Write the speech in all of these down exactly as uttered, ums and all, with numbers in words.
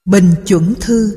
Bình chuẩn thư.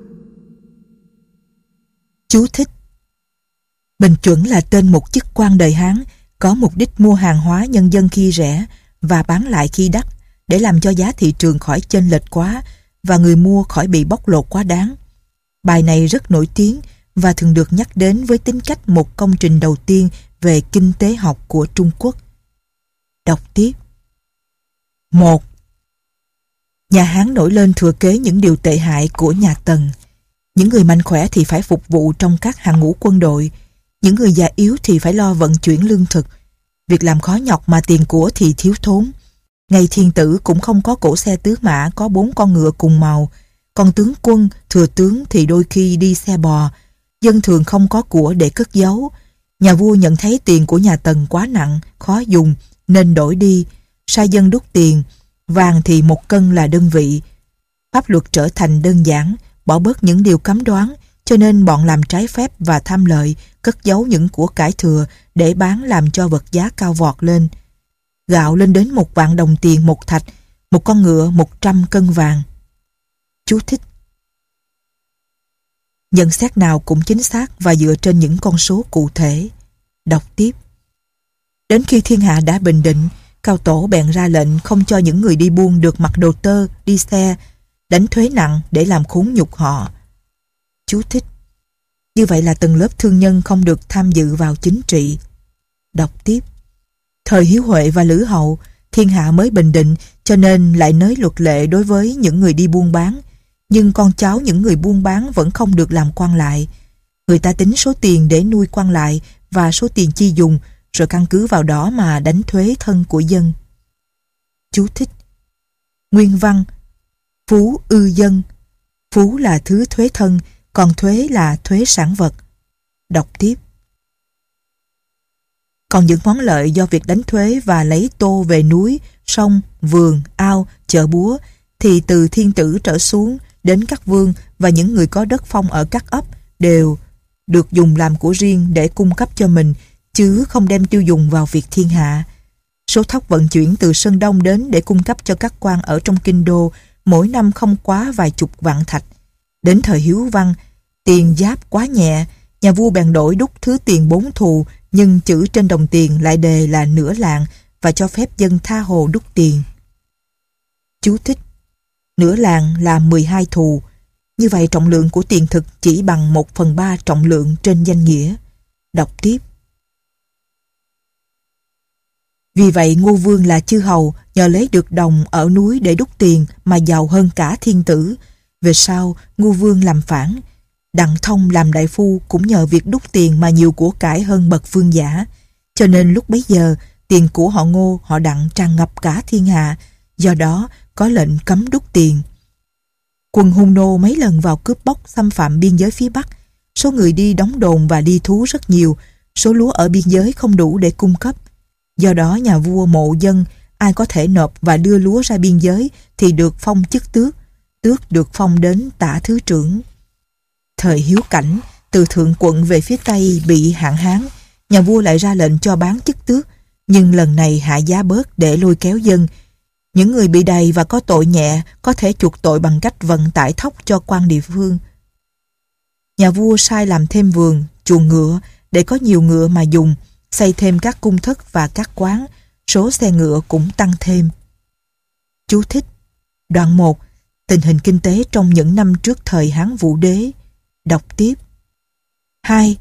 Chú thích: Bình chuẩn là tên một chức quan đời Hán có mục đích mua hàng hóa nhân dân khi rẻ và bán lại khi đắt, để làm cho giá thị trường khỏi chênh lệch quá và người mua khỏi bị bóc lột quá đáng. Bài này rất nổi tiếng và thường được nhắc đến với tính cách một công trình đầu tiên về kinh tế học của Trung Quốc. Đọc tiếp. Một. Nhà Hán nổi lên thừa kế những điều tệ hại của nhà Tần. Những người mạnh khỏe thì phải phục vụ trong các hàng ngũ quân đội, những người già yếu thì phải lo vận chuyển lương thực. Việc làm khó nhọc mà tiền của thì thiếu thốn. Ngày thiên tử cũng không có cỗ xe tứ mã có bốn con ngựa cùng màu, còn tướng quân, thừa tướng thì đôi khi đi xe bò. Dân thường không có của để cất giấu. Nhà vua nhận thấy tiền của nhà Tần quá nặng, khó dùng nên đổi đi, sai dân đúc tiền. Vàng thì một cân là đơn vị. Pháp luật trở thành đơn giản, bỏ bớt những điều cấm đoán, cho nên bọn làm trái phép và tham lợi cất giấu những của cải thừa để bán làm cho vật giá cao vọt lên. Gạo lên đến một vạn đồng tiền một thạch, một con ngựa một trăm cân vàng. Chú thích: Nhận xét nào cũng chính xác và dựa trên những con số cụ thể. Đọc tiếp. Đến khi thiên hạ đã bình định, Cao Tổ bèn ra lệnh không cho những người đi buôn được mặc đồ tơ, đi xe, đánh thuế nặng để làm khốn nhục họ. Chú thích: Như vậy là tầng lớp thương nhân không được tham dự vào chính trị. Đọc tiếp. Thời Hiếu Huệ và Lữ Hậu, thiên hạ mới bình định, cho nên lại nới luật lệ đối với những người đi buôn bán. Nhưng con cháu những người buôn bán vẫn không được làm quan lại. Người ta tính số tiền để nuôi quan lại và số tiền chi dùng, rồi căn cứ vào đó mà đánh thuế thân của dân. Chú thích: Nguyên văn: Phú ư dân. Phú là thứ thuế thân, còn thuế là thuế sản vật. Đọc tiếp. Còn những món lợi do việc đánh thuế và lấy tô về núi, sông, vườn, ao, chợ búa thì từ thiên tử trở xuống đến các vương và những người có đất phong ở các ấp đều được dùng làm của riêng để cung cấp cho mình, chứ không đem tiêu dùng vào việc thiên hạ. Số thóc vận chuyển từ Sơn Đông đến để cung cấp cho các quan ở trong kinh đô mỗi năm không quá vài chục vạn thạch. Đến thời Hiếu Văn, tiền giáp quá nhẹ, nhà vua bèn đổi đúc thứ tiền bốn thù, nhưng chữ trên đồng tiền lại đề là nửa lạng và cho phép dân tha hồ đúc tiền. Chú thích: Nửa lạng là mười hai thù. Như vậy trọng lượng của tiền thực chỉ bằng một phần ba trọng lượng trên danh nghĩa. Đọc tiếp. Vì vậy Ngô Vương là chư hầu nhờ lấy được đồng ở núi để đúc tiền mà giàu hơn cả thiên tử. Về sau Ngô Vương làm phản. Đặng Thông làm đại phu cũng nhờ việc đúc tiền mà nhiều của cải hơn bậc vương giả. Cho nên lúc bấy giờ tiền của họ Ngô, họ Đặng tràn ngập cả thiên hạ. Do đó có lệnh cấm đúc tiền. Quân Hung nô mấy lần vào cướp bóc xâm phạm biên giới phía Bắc. Số người đi đóng đồn và đi thú rất nhiều. Số lúa ở biên giới không đủ để cung cấp. Do đó nhà vua mộ dân, ai có thể nộp và đưa lúa ra biên giới thì được phong chức tước. Tước được phong đến tả thứ trưởng. Thời Hiếu Cảnh, từ thượng quận về phía Tây bị hạn hán, nhà vua lại ra lệnh cho bán chức tước, nhưng lần này hạ giá bớt để lôi kéo dân. Những người bị đầy và có tội nhẹ có thể chuộc tội bằng cách vận tải thóc cho quan địa phương. Nhà vua sai làm thêm vườn, chuồng ngựa để có nhiều ngựa mà dùng, xây thêm các cung thất và các quán, số xe ngựa cũng tăng thêm. Chú thích: Đoạn một. Tình hình kinh tế trong những năm trước thời Hán Vũ Đế. Đọc tiếp. Hai.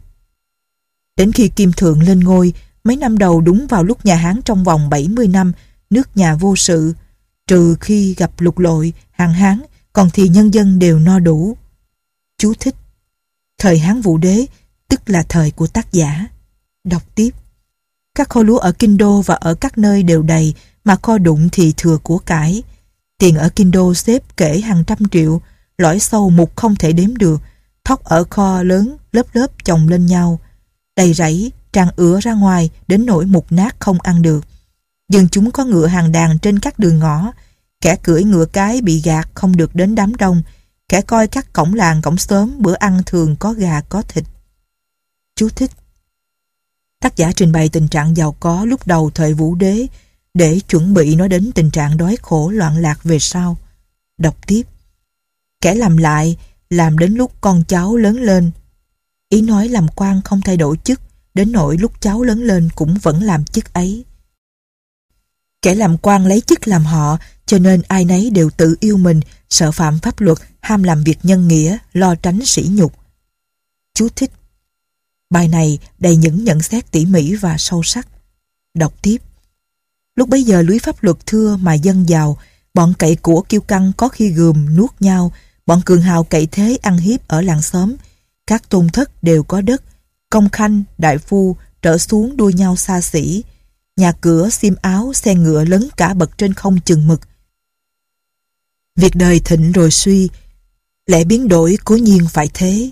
Đến khi Kim Thượng lên ngôi, mấy năm đầu đúng vào lúc nhà Hán trong vòng bảy mươi năm, nước nhà vô sự, trừ khi gặp lục lội, hạn hán, còn thì nhân dân đều no đủ. Chú thích: Thời Hán Vũ Đế, tức là thời của tác giả. Đọc tiếp. Các kho lúa ở Kinh Đô và ở các nơi đều đầy, mà kho đụng thì thừa của cải. Tiền ở Kinh Đô xếp kể hàng trăm triệu, lõi sâu mục không thể đếm được. Thóc ở kho lớn lớp lớp chồng lên nhau, đầy rẫy tràn ứa ra ngoài đến nỗi mục nát không ăn được. Dân chúng có ngựa hàng đàn trên các đường ngõ, kẻ cưỡi ngựa cái bị gạt không được đến đám đông, kẻ coi các cổng làng cổng xóm bữa ăn thường có gà có thịt. Chú thích: Tác giả trình bày tình trạng giàu có lúc đầu thời Vũ Đế để chuẩn bị nói đến tình trạng đói khổ loạn lạc về sau. Đọc tiếp. kẻ làm lại, làm đến lúc con cháu lớn lên. Ý nói làm quan không thay đổi chức, đến nỗi lúc cháu lớn lên cũng vẫn làm chức ấy. Kẻ làm quan lấy chức làm họ, cho nên ai nấy đều tự yêu mình, sợ phạm pháp luật, ham làm việc nhân nghĩa, lo tránh sỉ nhục. Chú thích. Bài này đầy những nhận xét tỉ mỉ và sâu sắc. Đọc tiếp. Lúc bấy giờ lưới pháp luật thưa mà dân giàu, bọn cậy của kiêu căng có khi gườm nuốt nhau, bọn cường hào cậy thế ăn hiếp ở làng xóm. Các tôn thất đều có đất, công khanh, đại phu trở xuống đua nhau xa xỉ. Nhà cửa, xiêm áo, xe ngựa lấn cả bậc trên không chừng mực. Việc đời thịnh rồi suy, lẽ biến đổi cố nhiên phải thế.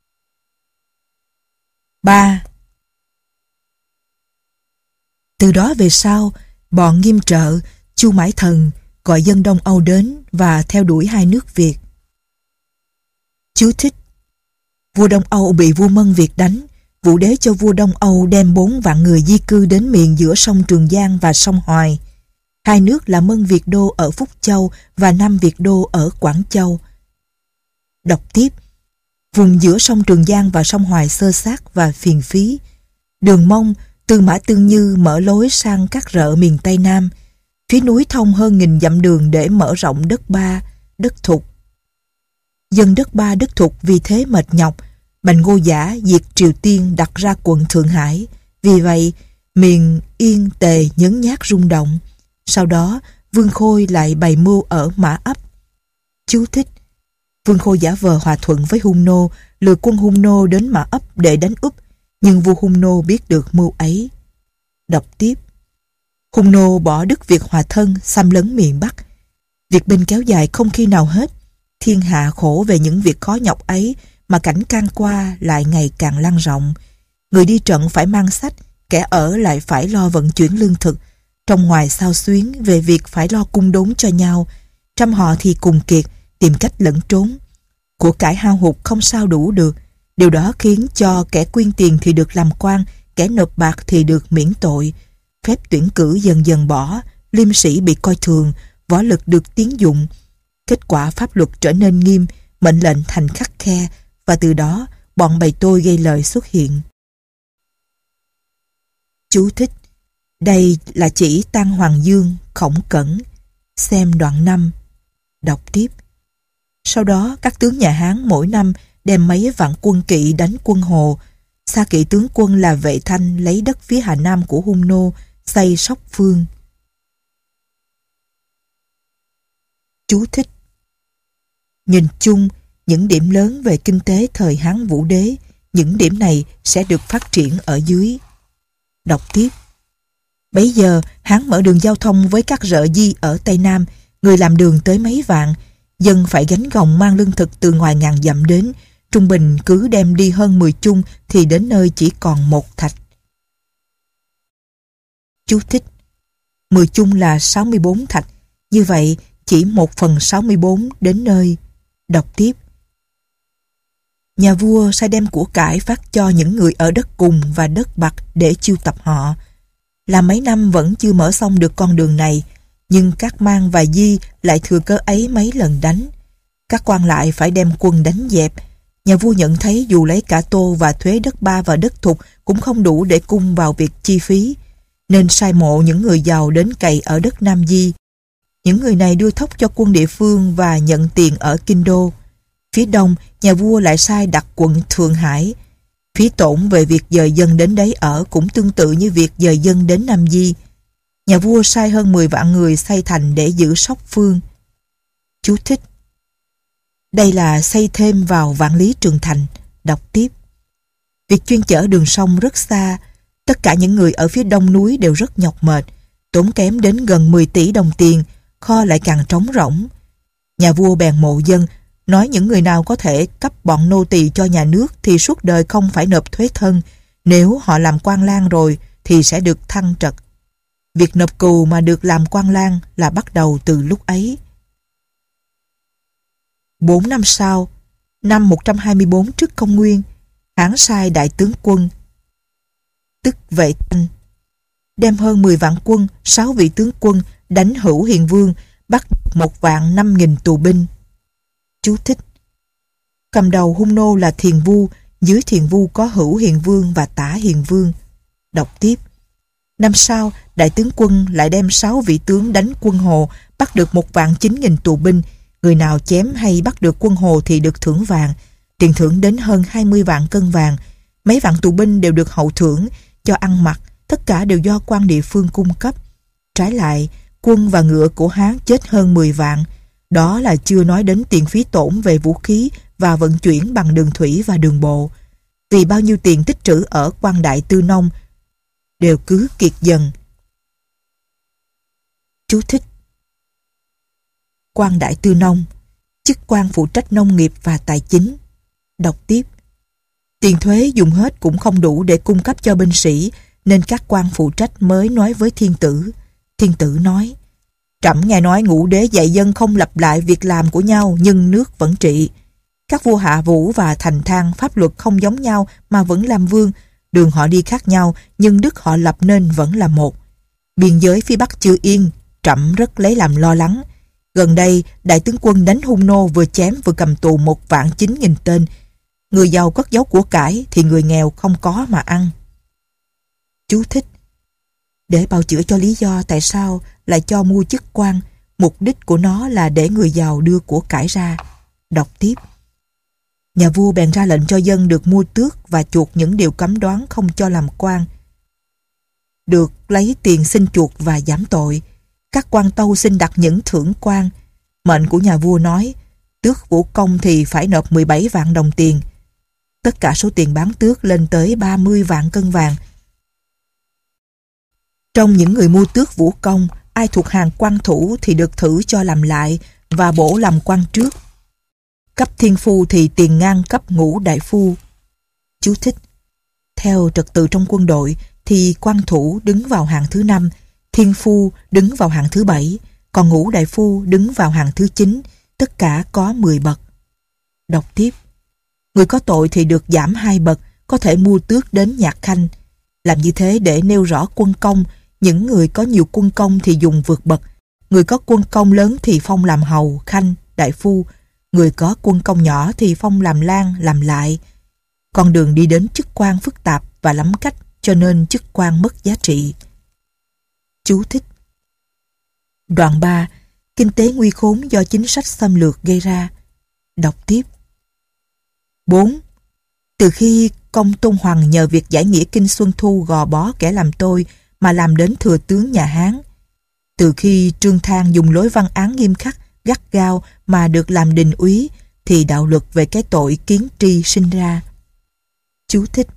ba. Từ đó về sau, bọn Nghiêm Trợ, Chu Mãi Thần gọi dân Đông Âu đến và theo đuổi hai nước Việt. Chú thích. Vua Đông Âu bị vua Mân Việt đánh, Vũ đế cho vua Đông Âu đem bốn vạn người di cư đến miền giữa sông Trường Giang và sông Hoài. Hai nước là Mân Việt Đô ở Phúc Châu và Nam Việt Đô ở Quảng Châu. Đọc tiếp. Vùng giữa sông Trường Giang và sông Hoài xơ xác và phiền phí. Đường Mông, Tư Mã Tương Như mở lối sang các rợ miền Tây Nam. Phía núi thông hơn nghìn dặm đường để mở rộng đất Ba, đất Thục. Dân đất Ba đất Thục vì thế mệt nhọc, Bành Ngô Giả diệt Triều Tiên đặt ra quận Thượng Hải. Vì vậy, miền Yên Tề nhấn nhác rung động. Sau đó, Vương Khôi lại bày mưu ở Mã Ấp. Chú thích. Vương Khôi giả vờ hòa thuận với Hung Nô, lừa quân Hung Nô đến Mã Ấp để đánh úp, nhưng vua Hung Nô biết được mưu ấy. Đọc tiếp. Hung Nô bỏ Đức Việt hòa thân, xâm lấn miền Bắc. Việc binh kéo dài không khi nào hết. Thiên hạ khổ về những việc khó nhọc ấy, mà cảnh can qua lại ngày càng lan rộng. Người đi trận phải mang sách, kẻ ở lại phải lo vận chuyển lương thực. Trong ngoài xao xuyến về việc phải lo cung đốn cho nhau. Trăm họ thì cùng kiệt, tìm cách lẫn trốn. Của cải hao hụt không sao đủ được. Điều đó khiến cho kẻ quyên tiền thì được làm quan, kẻ nộp bạc thì được miễn tội. Phép tuyển cử dần dần bỏ, liêm sĩ bị coi thường, võ lực được tiến dụng. Kết quả pháp luật trở nên nghiêm, mệnh lệnh thành khắt khe, và từ đó bọn bầy tôi gây lời xuất hiện. Chú thích. Đây là chỉ Tăng Hoàng Dương, Khổng Cẩn. Xem đoạn năm. Đọc tiếp. Sau đó các tướng nhà Hán mỗi năm đem mấy vạn quân kỵ đánh quân Hồ. Xa kỵ tướng quân là Vệ Thanh lấy đất phía Hà Nam của Hung Nô, xây Sóc Phương. Chú thích. Nhìn chung, những điểm lớn về kinh tế thời Hán Vũ Đế, những điểm này sẽ được phát triển ở dưới. Đọc tiếp. Bấy giờ, Hán mở đường giao thông với các rợ di ở Tây Nam, người làm đường tới mấy vạn, dân phải gánh gồng mang lương thực từ ngoài ngàn dặm đến, trung bình cứ đem đi hơn mười chung thì đến nơi chỉ còn một thạch. Chú thích. mười chung là sáu mươi bốn thạch, như vậy chỉ một phần sáu mươi bốn đến nơi. Đọc tiếp. Nhà vua sai đem của cải phát cho những người ở đất cùng và đất bạc để chiêu tập họ. Là mấy năm vẫn chưa mở xong được con đường này, nhưng các Mang và Di lại thừa cơ ấy mấy lần đánh. Các quan lại phải đem quân đánh dẹp. Nhà vua nhận thấy dù lấy cả tô và thuế đất Ba và đất Thục cũng không đủ để cung vào việc chi phí, nên sai mộ những người giàu đến cày ở đất Nam Di. Những người này đưa thóc cho quân địa phương và nhận tiền ở Kinh Đô. Phía đông, nhà vua lại sai đặt quận Thượng Hải. Phí tổn về việc dời dân đến đấy ở cũng tương tự như việc dời dân đến Nam Di. Nhà vua sai hơn mười vạn người xây thành để giữ Sóc Phương. Chú thích. Đây là xây thêm vào Vạn Lý Trường Thành. Đọc tiếp. Việc chuyên chở đường sông rất xa. Tất cả những người ở phía đông núi đều rất nhọc mệt, tốn kém đến gần mười tỷ đồng tiền, kho lại càng trống rỗng. Nhà vua bèn mộ dân, nói những người nào có thể cấp bọn nô tỳ cho nhà nước thì suốt đời không phải nộp thuế thân, nếu họ làm quan lang rồi thì sẽ được thăng trật. Việc nộp cù mà được làm quan lang là bắt đầu từ lúc ấy. Bốn năm sau, năm một trăm hai mươi bốn trước công nguyên, Hán sai đại tướng quân, tức Vệ Thanh, đem hơn mười vạn quân, sáu vị tướng quân đánh Hữu Hiền Vương, bắt một vạn năm nghìn tù binh. Chú thích. cầm đầu hung nô là Thiền Vu, dưới Thiền Vu có Hữu Hiền Vương và Tả Hiền Vương. Đọc tiếp. Năm sau, đại tướng quân lại đem sáu vị tướng đánh quân Hồ, bắt được một vạn chín nghìn tù binh. Người nào chém hay bắt được quân Hồ thì được thưởng vàng. Tiền thưởng đến hơn hai mươi vạn cân vàng. Mấy vạn tù binh đều được hậu thưởng, cho ăn mặc, tất cả đều do quan địa phương cung cấp. Trái lại, quân và ngựa của Hán chết hơn mười vạn. Đó là chưa nói đến tiền phí tổn về vũ khí và vận chuyển bằng đường thủy và đường bộ. Vì bao nhiêu tiền tích trữ ở quan đại tư nông đều cứ kiệt dần. Chú thích: Quan đại tư nông, chức quan phụ trách nông nghiệp và tài chính. Đọc tiếp. Tiền thuế dùng hết cũng không đủ để cung cấp cho binh sĩ, nên các quan phụ trách mới nói với thiên tử. Thiên tử nói: Trẫm nghe nói ngũ đế dạy dân không lặp lại việc làm của nhau, nhưng nước vẫn trị. Các vua Hạ Vũ và Thành Thang pháp luật không giống nhau mà vẫn làm vương. Đường họ đi khác nhau, nhưng đức họ lập nên vẫn là một. Biên giới phía Bắc chưa yên, trẫm rất lấy làm lo lắng. Gần đây, đại tướng quân đánh hung nô vừa chém vừa cầm tù một vạn chín nghìn tên. Người giàu cất giấu của cải thì người nghèo không có mà ăn. Chú thích: Để bào chữa cho lý do tại sao lại cho mua chức quan, mục đích của nó là để người giàu đưa của cải ra. Đọc tiếp. Nhà vua bèn ra lệnh cho dân được mua tước và chuộc những điều cấm đoán không cho làm quan. Được lấy tiền xin chuộc và giảm tội. Các quan tâu xin đặt những thưởng quan. Mệnh của nhà vua nói, tước vũ công thì phải nộp mười bảy vạn đồng tiền. Tất cả số tiền bán tước lên tới ba mươi vạn cân vàng. Trong những người mua tước vũ công, ai thuộc hàng quan thủ thì được thử cho làm lại và bổ làm quan trước. Cấp thiên phu thì tiền ngang cấp ngũ đại phu. Chú thích: Theo trật tự trong quân đội thì quan thủ đứng vào hạng thứ năm, thiên phu đứng vào hạng thứ bảy, còn ngũ đại phu đứng vào hạng thứ chín, tất cả có mười bậc. Đọc tiếp. Người có tội thì được giảm hai bậc, có thể mua tước đến nhạc khanh. Làm như thế để nêu rõ quân công, những người có nhiều quân công thì dùng vượt bậc, người có quân công lớn thì phong làm hầu, khanh, đại phu, người có quân công nhỏ thì phong làm lang, làm lại. Con đường đi đến chức quan phức tạp và lắm cách, cho nên chức quan mất giá trị. Chú thích: Đoạn ba. Kinh tế nguy khốn do chính sách xâm lược gây ra. Đọc tiếp. bốn. Từ khi Công Tôn Hoằng nhờ việc giải nghĩa kinh Xuân Thu gò bó kẻ làm tôi mà làm đến thừa tướng nhà Hán. Từ khi Trương Thang dùng lối văn án nghiêm khắc, gắt gao mà được làm đình úy, thì đạo luật về cái tội kiến tri sinh ra. Chú thích: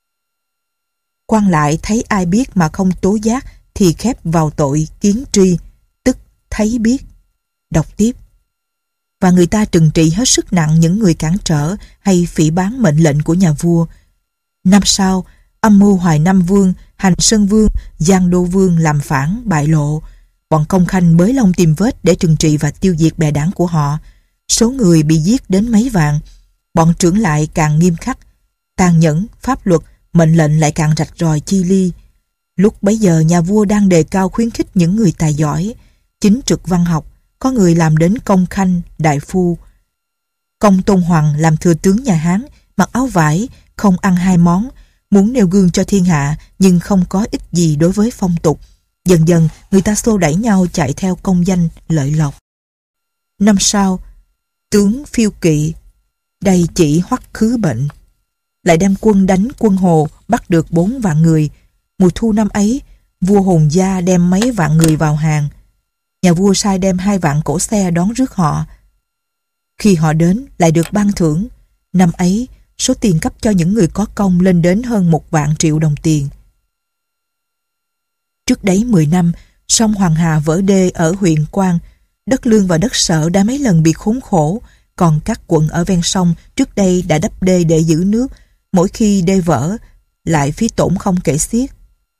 Quan lại thấy ai biết mà không tố giác thì khép vào tội kiến tri, tức thấy biết. Đọc tiếp. Và người ta trừng trị hết sức nặng những người cản trở hay phỉ báng mệnh lệnh của nhà vua. Năm sau, âm mưu Hoài Nam Vương, Hành Sơn Vương, Giang Đô Vương làm phản, bại lộ. Bọn công khanh bới lông tìm vết để trừng trị và tiêu diệt bè đảng của họ. Số người bị giết đến mấy vạn. Bọn trưởng lại càng nghiêm khắc, tàn nhẫn, pháp luật, mệnh lệnh lại càng rạch ròi chi li. Lúc bấy giờ nhà vua đang đề cao khuyến khích những người tài giỏi, chính trực văn học, có người làm đến công khanh, đại phu. Công Tôn Hoằng làm thừa tướng nhà Hán, mặc áo vải, không ăn hai món, muốn nêu gương cho thiên hạ nhưng không có ích gì đối với phong tục. Dần dần người ta xô đẩy nhau chạy theo công danh, lợi lộc. Năm sau, tướng Phiêu Kỵ, đây chỉ hoắc khứ bệnh, lại đem quân đánh quân Hồ, bắt được bốn vạn người. Mùa thu năm ấy, vua Hồn Gia đem mấy vạn người vào hàng. Nhà vua sai đem hai vạn cỗ xe đón rước họ. Khi họ đến lại được ban thưởng. Năm ấy, số tiền cấp cho những người có công lên đến hơn một vạn triệu đồng tiền. Trước đấy mười năm, sông Hoàng Hà vỡ đê ở huyện Quan. Đất Lương và đất Sở đã mấy lần bị khốn khổ, còn các quận ở ven sông trước đây đã đắp đê để giữ nước. Mỗi khi đê vỡ, lại phí tổn không kể xiết.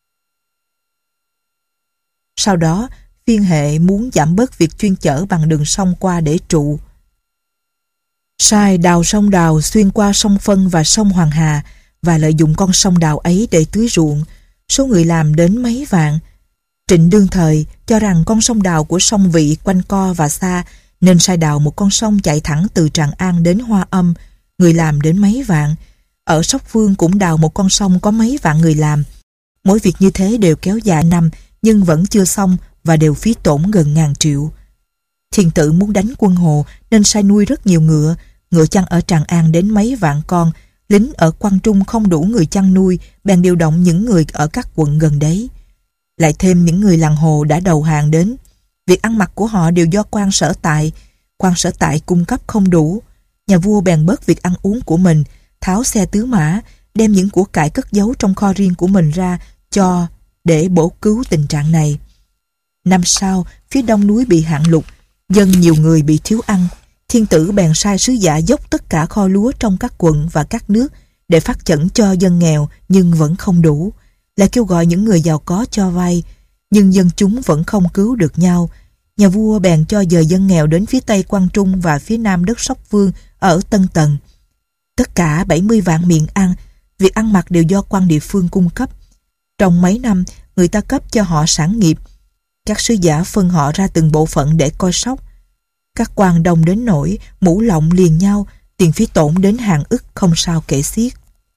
Sau đó, Phiên Hệ muốn giảm bớt việc chuyên chở bằng đường sông qua để trụ. Sai đào sông Đào xuyên qua sông Phân và sông Hoàng Hà và lợi dụng con sông Đào ấy để tưới ruộng. Số người làm đến mấy vạn. Trịnh đương thời cho rằng con sông Đào của sông Vị quanh co và xa, nên sai đào một con sông chạy thẳng từ Tràng An đến Hoa Âm. người làm đến mấy vạn. Ở Sóc Phương cũng đào một con sông có mấy vạn người làm. Mỗi việc như thế đều kéo dài năm, nhưng vẫn chưa xong và đều phí tổn gần ngàn triệu. Thiên tử muốn đánh quân Hồ nên sai nuôi rất nhiều ngựa. Ngựa chăn ở Tràng An đến mấy vạn con. Lính ở Quang Trung không đủ người chăn nuôi, bèn điều động những người ở các quận gần đấy. Lại thêm những người làng Hồ đã đầu hàng đến. Việc ăn mặc của họ đều do quan sở tại. Quan sở tại cung cấp không đủ. Nhà vua bèn bớt việc ăn uống của mình, tháo xe tứ mã, đem những của cải cất giấu trong kho riêng của mình ra cho để bổ cứu tình trạng này. Năm sau, phía đông núi bị hạn lụt, dân nhiều người bị thiếu ăn. Thiên tử bèn sai sứ giả dốc tất cả kho lúa trong các quận và các nước để phát chẩn cho dân nghèo, nhưng vẫn không đủ. Lại kêu gọi những người giàu có cho vay, nhưng dân chúng vẫn không cứu được nhau. Nhà vua bèn cho dời dân nghèo đến phía tây Quang Trung và phía nam đất Sóc Phương ở Tân Tần. Tất cả bảy mươi vạn miệng ăn, việc ăn mặc đều do quan địa phương cung cấp. Trong mấy năm, người ta cấp cho họ sản nghiệp. Các sứ giả phân họ ra từng bộ phận để coi sóc. Các quan đông đến nỗi mũ lọng liền nhau, tiền phí tổn đến hàng ức không sao kể xiết.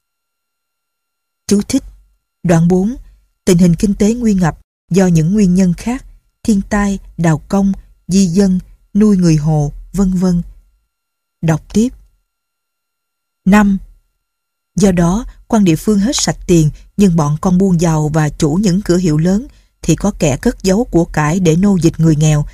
Chú thích: Đoạn bốn. Tình hình kinh tế nguy ngập do những nguyên nhân khác, thiên tai, đào công, di dân, nuôi người Hồ, vân vân. Đọc tiếp. năm. Do đó, quan địa phương hết sạch tiền, nhưng bọn con buôn giàu và chủ những cửa hiệu lớn thì có kẻ cất giấu của cải để nô dịch người nghèo.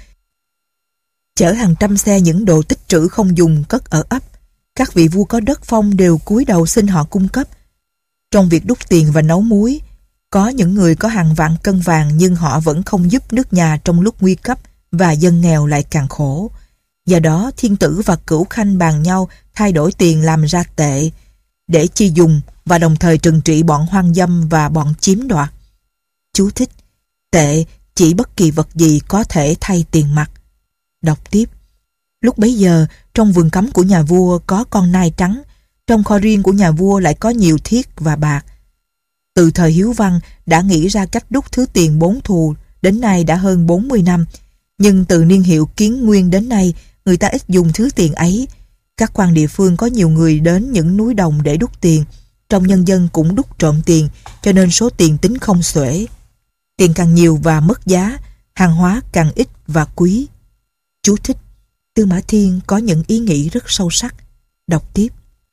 Chở hàng trăm xe những đồ tích trữ không dùng cất ở ấp. Các vị vua có đất phong đều cúi đầu xin họ cung cấp. Trong việc đúc tiền và nấu muối, có những người có hàng vạn cân vàng nhưng họ vẫn không giúp nước nhà trong lúc nguy cấp và dân nghèo lại càng khổ. Do đó, thiên tử và cửu khanh bàn nhau thay đổi tiền làm ra tệ để chi dùng và đồng thời trừng trị bọn hoang dâm và bọn chiếm đoạt. Chú thích: Tệ chỉ bất kỳ vật gì có thể thay tiền mặt. Đọc tiếp. Lúc bấy giờ, trong vườn cấm của nhà vua có con nai trắng, trong kho riêng của nhà vua lại có nhiều thiết và bạc. Từ thời Hiếu Văn đã nghĩ ra cách đúc thứ tiền bốn thù, đến nay đã hơn bốn mươi năm. Nhưng từ niên hiệu Kiến Nguyên đến nay, người ta ít dùng thứ tiền ấy. Các quan địa phương có nhiều người đến những núi đồng để đúc tiền. Trong nhân dân cũng đúc trộm tiền, cho nên số tiền tính không xuể. Tiền càng nhiều và mất giá, hàng hóa càng ít và quý. Chú thích: Tư Mã Thiên có những ý nghĩ rất sâu sắc. Đọc tiếp.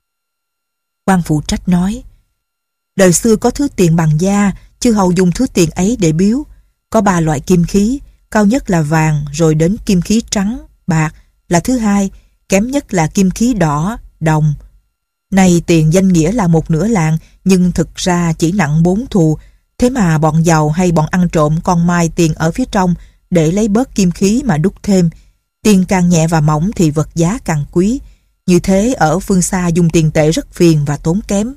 Quan phụ trách nói: Đời xưa có thứ tiền bằng da, chư hầu dùng thứ tiền ấy để biếu. Có ba loại kim khí, cao nhất là vàng, rồi đến kim khí trắng, bạc là thứ hai, kém nhất là kim khí đỏ, đồng. Này tiền danh nghĩa là một nửa lạng, nhưng thực ra chỉ nặng bốn thù. Thế mà bọn giàu hay bọn ăn trộm còn mài tiền ở phía trong để lấy bớt kim khí mà đúc thêm. Tiền càng nhẹ và mỏng thì vật giá càng quý. Như thế ở phương xa dùng tiền tệ rất phiền và tốn kém.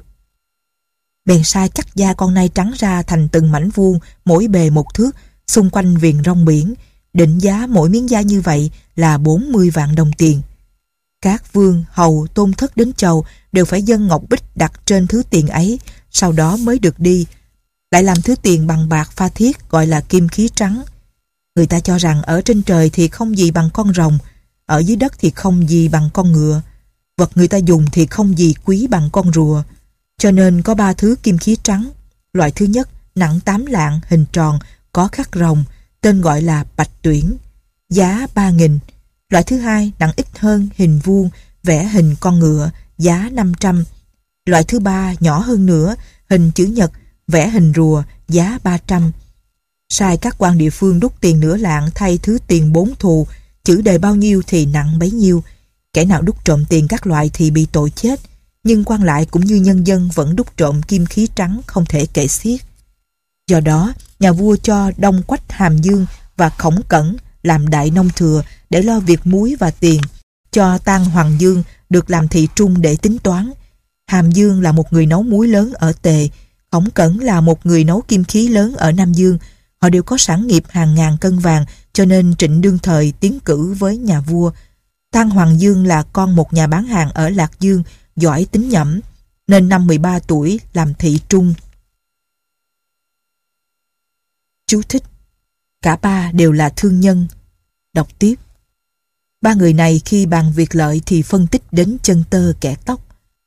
Bèn sai cắt da con nai trắng ra thành từng mảnh vuông, mỗi bề một thước, xung quanh viền rong biển. Định giá mỗi miếng da như vậy là bốn mươi vạn đồng tiền. Các vương, hầu, tôn thất đến chầu đều phải dâng ngọc bích đặt trên thứ tiền ấy, sau đó mới được đi. Lại làm thứ tiền bằng bạc pha thiết gọi là kim khí trắng. Người ta cho rằng ở trên trời thì không gì bằng con rồng, ở dưới đất thì không gì bằng con ngựa. Vật người ta dùng thì không gì quý bằng con rùa. Cho nên có ba thứ kim khí trắng. Loại thứ nhất nặng tám lạng, hình tròn, có khắc rồng, tên gọi là bạch tuyển, giá ba nghìn. Loại thứ hai nặng ít hơn, hình vuông, vẽ hình con ngựa, giá năm trăm. Loại thứ ba nhỏ hơn nữa, hình chữ nhật, vẽ hình rùa, giá ba trăm. Sai các quan địa phương đúc tiền nửa lạng thay thứ tiền bốn thù, chữ đề bao nhiêu thì nặng bấy nhiêu. Kẻ nào đúc trộm tiền các loại thì bị tội chết, nhưng quan lại cũng như nhân dân vẫn đúc trộm kim khí trắng không thể kể xiết. Do đó, nhà vua cho Đông Quách Hàm Dương và Khổng Cẩn làm đại nông thừa để lo việc muối và tiền, cho Tang Hoàng Dương được làm thị trung để tính toán. Hàm Dương là một người nấu muối lớn ở Tề, Khổng Cẩn là một người nấu kim khí lớn ở Nam Dương. Họ đều có sản nghiệp hàng ngàn cân vàng, cho nên Trịnh đương thời tiến cử với nhà vua. Tang Hoàng Dương là con một nhà bán hàng ở Lạc Dương, giỏi tính nhẩm, nên năm mười ba tuổi làm thị trung. Chú thích: Cả ba đều là thương nhân. Đọc tiếp. Ba người này khi bàn việc lợi thì phân tích đến chân tơ kẻ tóc.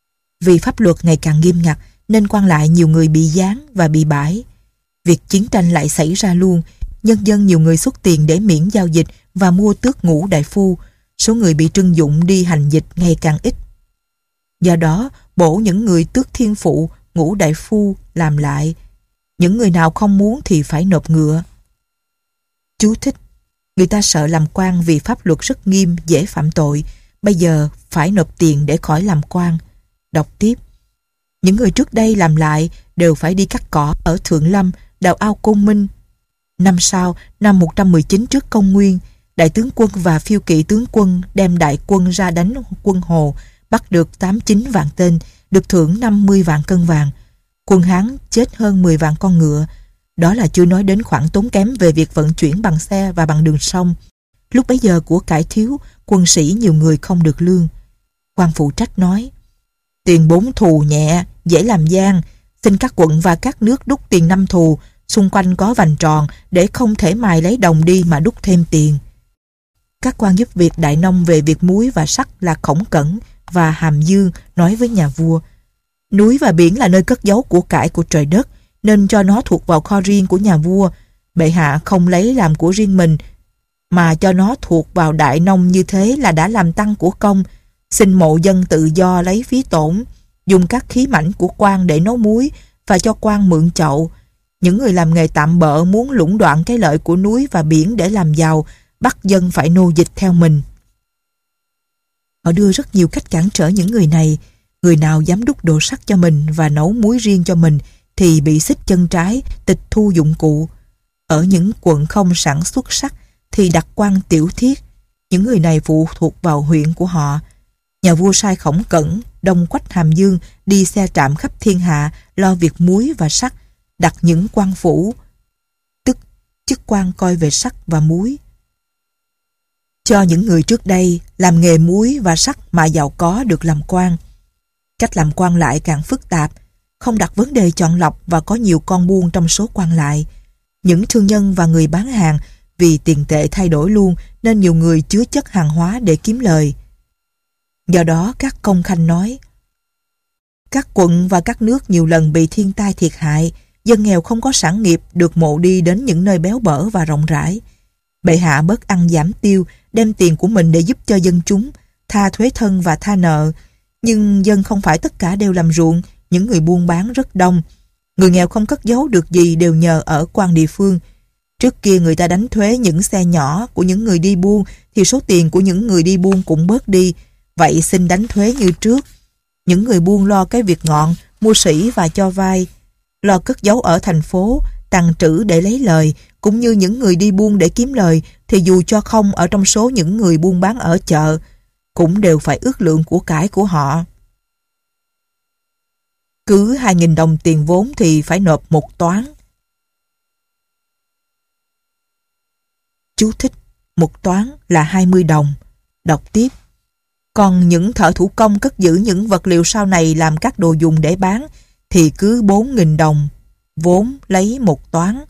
Vì pháp luật ngày càng nghiêm ngặt nên quan lại nhiều người bị giáng và bị bãi. Việc chiến tranh lại xảy ra luôn, nhân dân nhiều người xuất tiền để miễn giao dịch và mua tước ngũ đại phu, số người bị trưng dụng đi hành dịch ngày càng ít. Do đó, bổ những người tước thiên phụ, ngũ đại phu làm lại. Những người nào không muốn thì phải nộp ngựa. Chú thích: người ta sợ làm quan vì pháp luật rất nghiêm, dễ phạm tội. Bây giờ phải nộp tiền để khỏi làm quan. Đọc tiếp: những người trước đây làm lại đều phải đi cắt cỏ ở Thượng Lâm, đào ao Côn Minh. Năm sau, năm một trăm mười chín trước công nguyên, đại tướng quân và phiêu kỵ tướng quân đem đại quân ra đánh quân Hồ, bắt được tám chín vạn tên, được thưởng năm mươi vạn cân vàng. Quân Hán chết hơn mười vạn con ngựa. Đó là chưa nói đến khoản tốn kém về việc vận chuyển bằng xe và bằng đường sông. Lúc bấy giờ của cải thiếu, quân sĩ nhiều người không được lương. Quan phụ trách nói: tiền bốn thù nhẹ, dễ làm gian, xin các quận và các nước đúc tiền năm thù, xung quanh có vành tròn để không thể mài lấy đồng đi mà đúc thêm tiền. Các quan giúp việc đại nông về việc muối và sắt là Khổng Cẩn và Hàm Dương nói với nhà vua: núi và biển là nơi cất giấu của cải của trời đất, nên cho nó thuộc vào kho riêng của nhà vua. Bệ hạ không lấy làm của riêng mình, mà cho nó thuộc vào đại nông, như thế là đã làm tăng của công. Xin mộ dân tự do lấy phí tổn, dùng các khí mảnh của quan để nấu muối và cho quan mượn chậu. Những người làm nghề tạm bợ muốn lũng đoạn cái lợi của núi và biển để làm giàu, bắt dân phải nô dịch theo mình. Họ đưa rất nhiều cách cản trở những người này. Người nào dám đúc đồ sắt cho mình và nấu muối riêng cho mình thì bị xích chân trái, tịch thu dụng cụ. Ở những quận không sản xuất sắt thì đặt quan tiểu thiết. Những người này phụ thuộc vào huyện của họ. Nhà vua sai Khổng Cẩn, Đông Quách Hàm Dương đi xe trạm khắp thiên hạ lo việc muối và sắt, đặt những quan phủ, tức chức quan coi về sắt và muối, cho những người trước đây làm nghề muối và sắt mà giàu có được làm quan. Cách làm quan lại càng phức tạp, không đặt vấn đề chọn lọc và có nhiều con buôn trong số quan lại. Những thương nhân và người bán hàng vì tiền tệ thay đổi luôn nên nhiều người chứa chất hàng hóa để kiếm lời. Do đó các công khanh nói: các quận và các nước nhiều lần bị thiên tai thiệt hại, dân nghèo không có sản nghiệp được mộ đi đến những nơi béo bở và rộng rãi. Bệ hạ bớt ăn giảm tiêu, đem tiền của mình để giúp cho dân chúng, tha thuế thân và tha nợ. Nhưng dân không phải tất cả đều làm ruộng, những người buôn bán rất đông. Người nghèo không cất giấu được gì đều nhờ ở quan địa phương. Trước kia người ta đánh thuế những xe nhỏ của những người đi buôn thì số tiền của những người đi buôn cũng bớt đi. Vậy xin đánh thuế như trước. Những người buôn lo cái việc ngọn, mua sỉ và cho vay, lo cất giấu ở thành phố, tàng trữ để lấy lời, cũng như những người đi buôn để kiếm lời, thì dù cho không ở trong số những người buôn bán ở chợ, cũng đều phải ước lượng của cải của họ. Cứ hai nghìn đồng tiền vốn thì phải nộp một toán. Chú thích: một toán là hai mươi đồng. Đọc tiếp: còn những thợ thủ công cất giữ những vật liệu sau này làm các đồ dùng để bán thì cứ bốn nghìn đồng, vốn lấy một toán.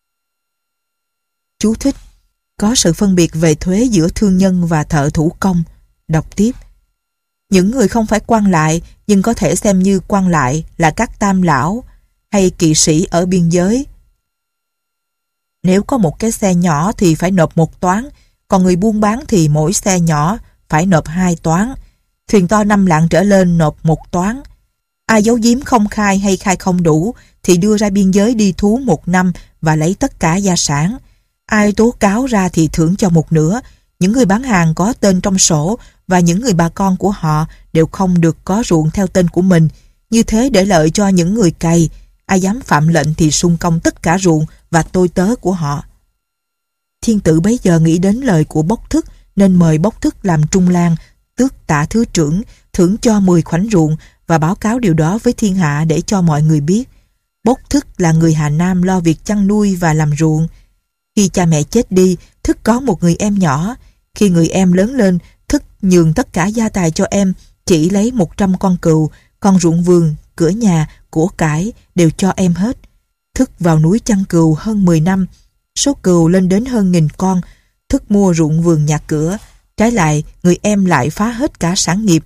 Chú thích: có sự phân biệt về thuế giữa thương nhân và thợ thủ công. Đọc tiếp: những người không phải quan lại nhưng có thể xem như quan lại là các tam lão hay kỵ sĩ ở biên giới. Nếu có một cái xe nhỏ thì phải nộp một toán, còn người buôn bán thì mỗi xe nhỏ phải nộp hai toán. Thuyền to năm lạng trở lên nộp một toán. Ai giấu giếm không khai hay khai không đủ thì đưa ra biên giới đi thú một năm và lấy tất cả gia sản. Ai tố cáo ra thì thưởng cho một nửa. Những người bán hàng có tên trong sổ và những người bà con của họ đều không được có ruộng theo tên của mình. Như thế để lợi cho những người cày. Ai dám phạm lệnh thì sung công tất cả ruộng và tôi tớ của họ. Thiên tử bấy giờ nghĩ đến lời của Bốc Thức nên mời Bốc Thức làm trung lang, tước tả thứ trưởng, thưởng cho mười khoảnh ruộng và báo cáo điều đó với thiên hạ để cho mọi người biết. Bốc Thức là người Hà Nam lo việc chăn nuôi và làm ruộng. Khi cha mẹ chết đi, Thức có một người em nhỏ. Khi người em lớn lên, Thức nhường tất cả gia tài cho em, chỉ lấy một trăm con cừu, con ruộng vườn, cửa nhà, của cải đều cho em hết. Thức vào núi chăn cừu hơn mười năm, số cừu lên đến hơn nghìn con. Thức mua ruộng vườn nhà cửa. Trái lại, người em lại phá hết cả sản nghiệp.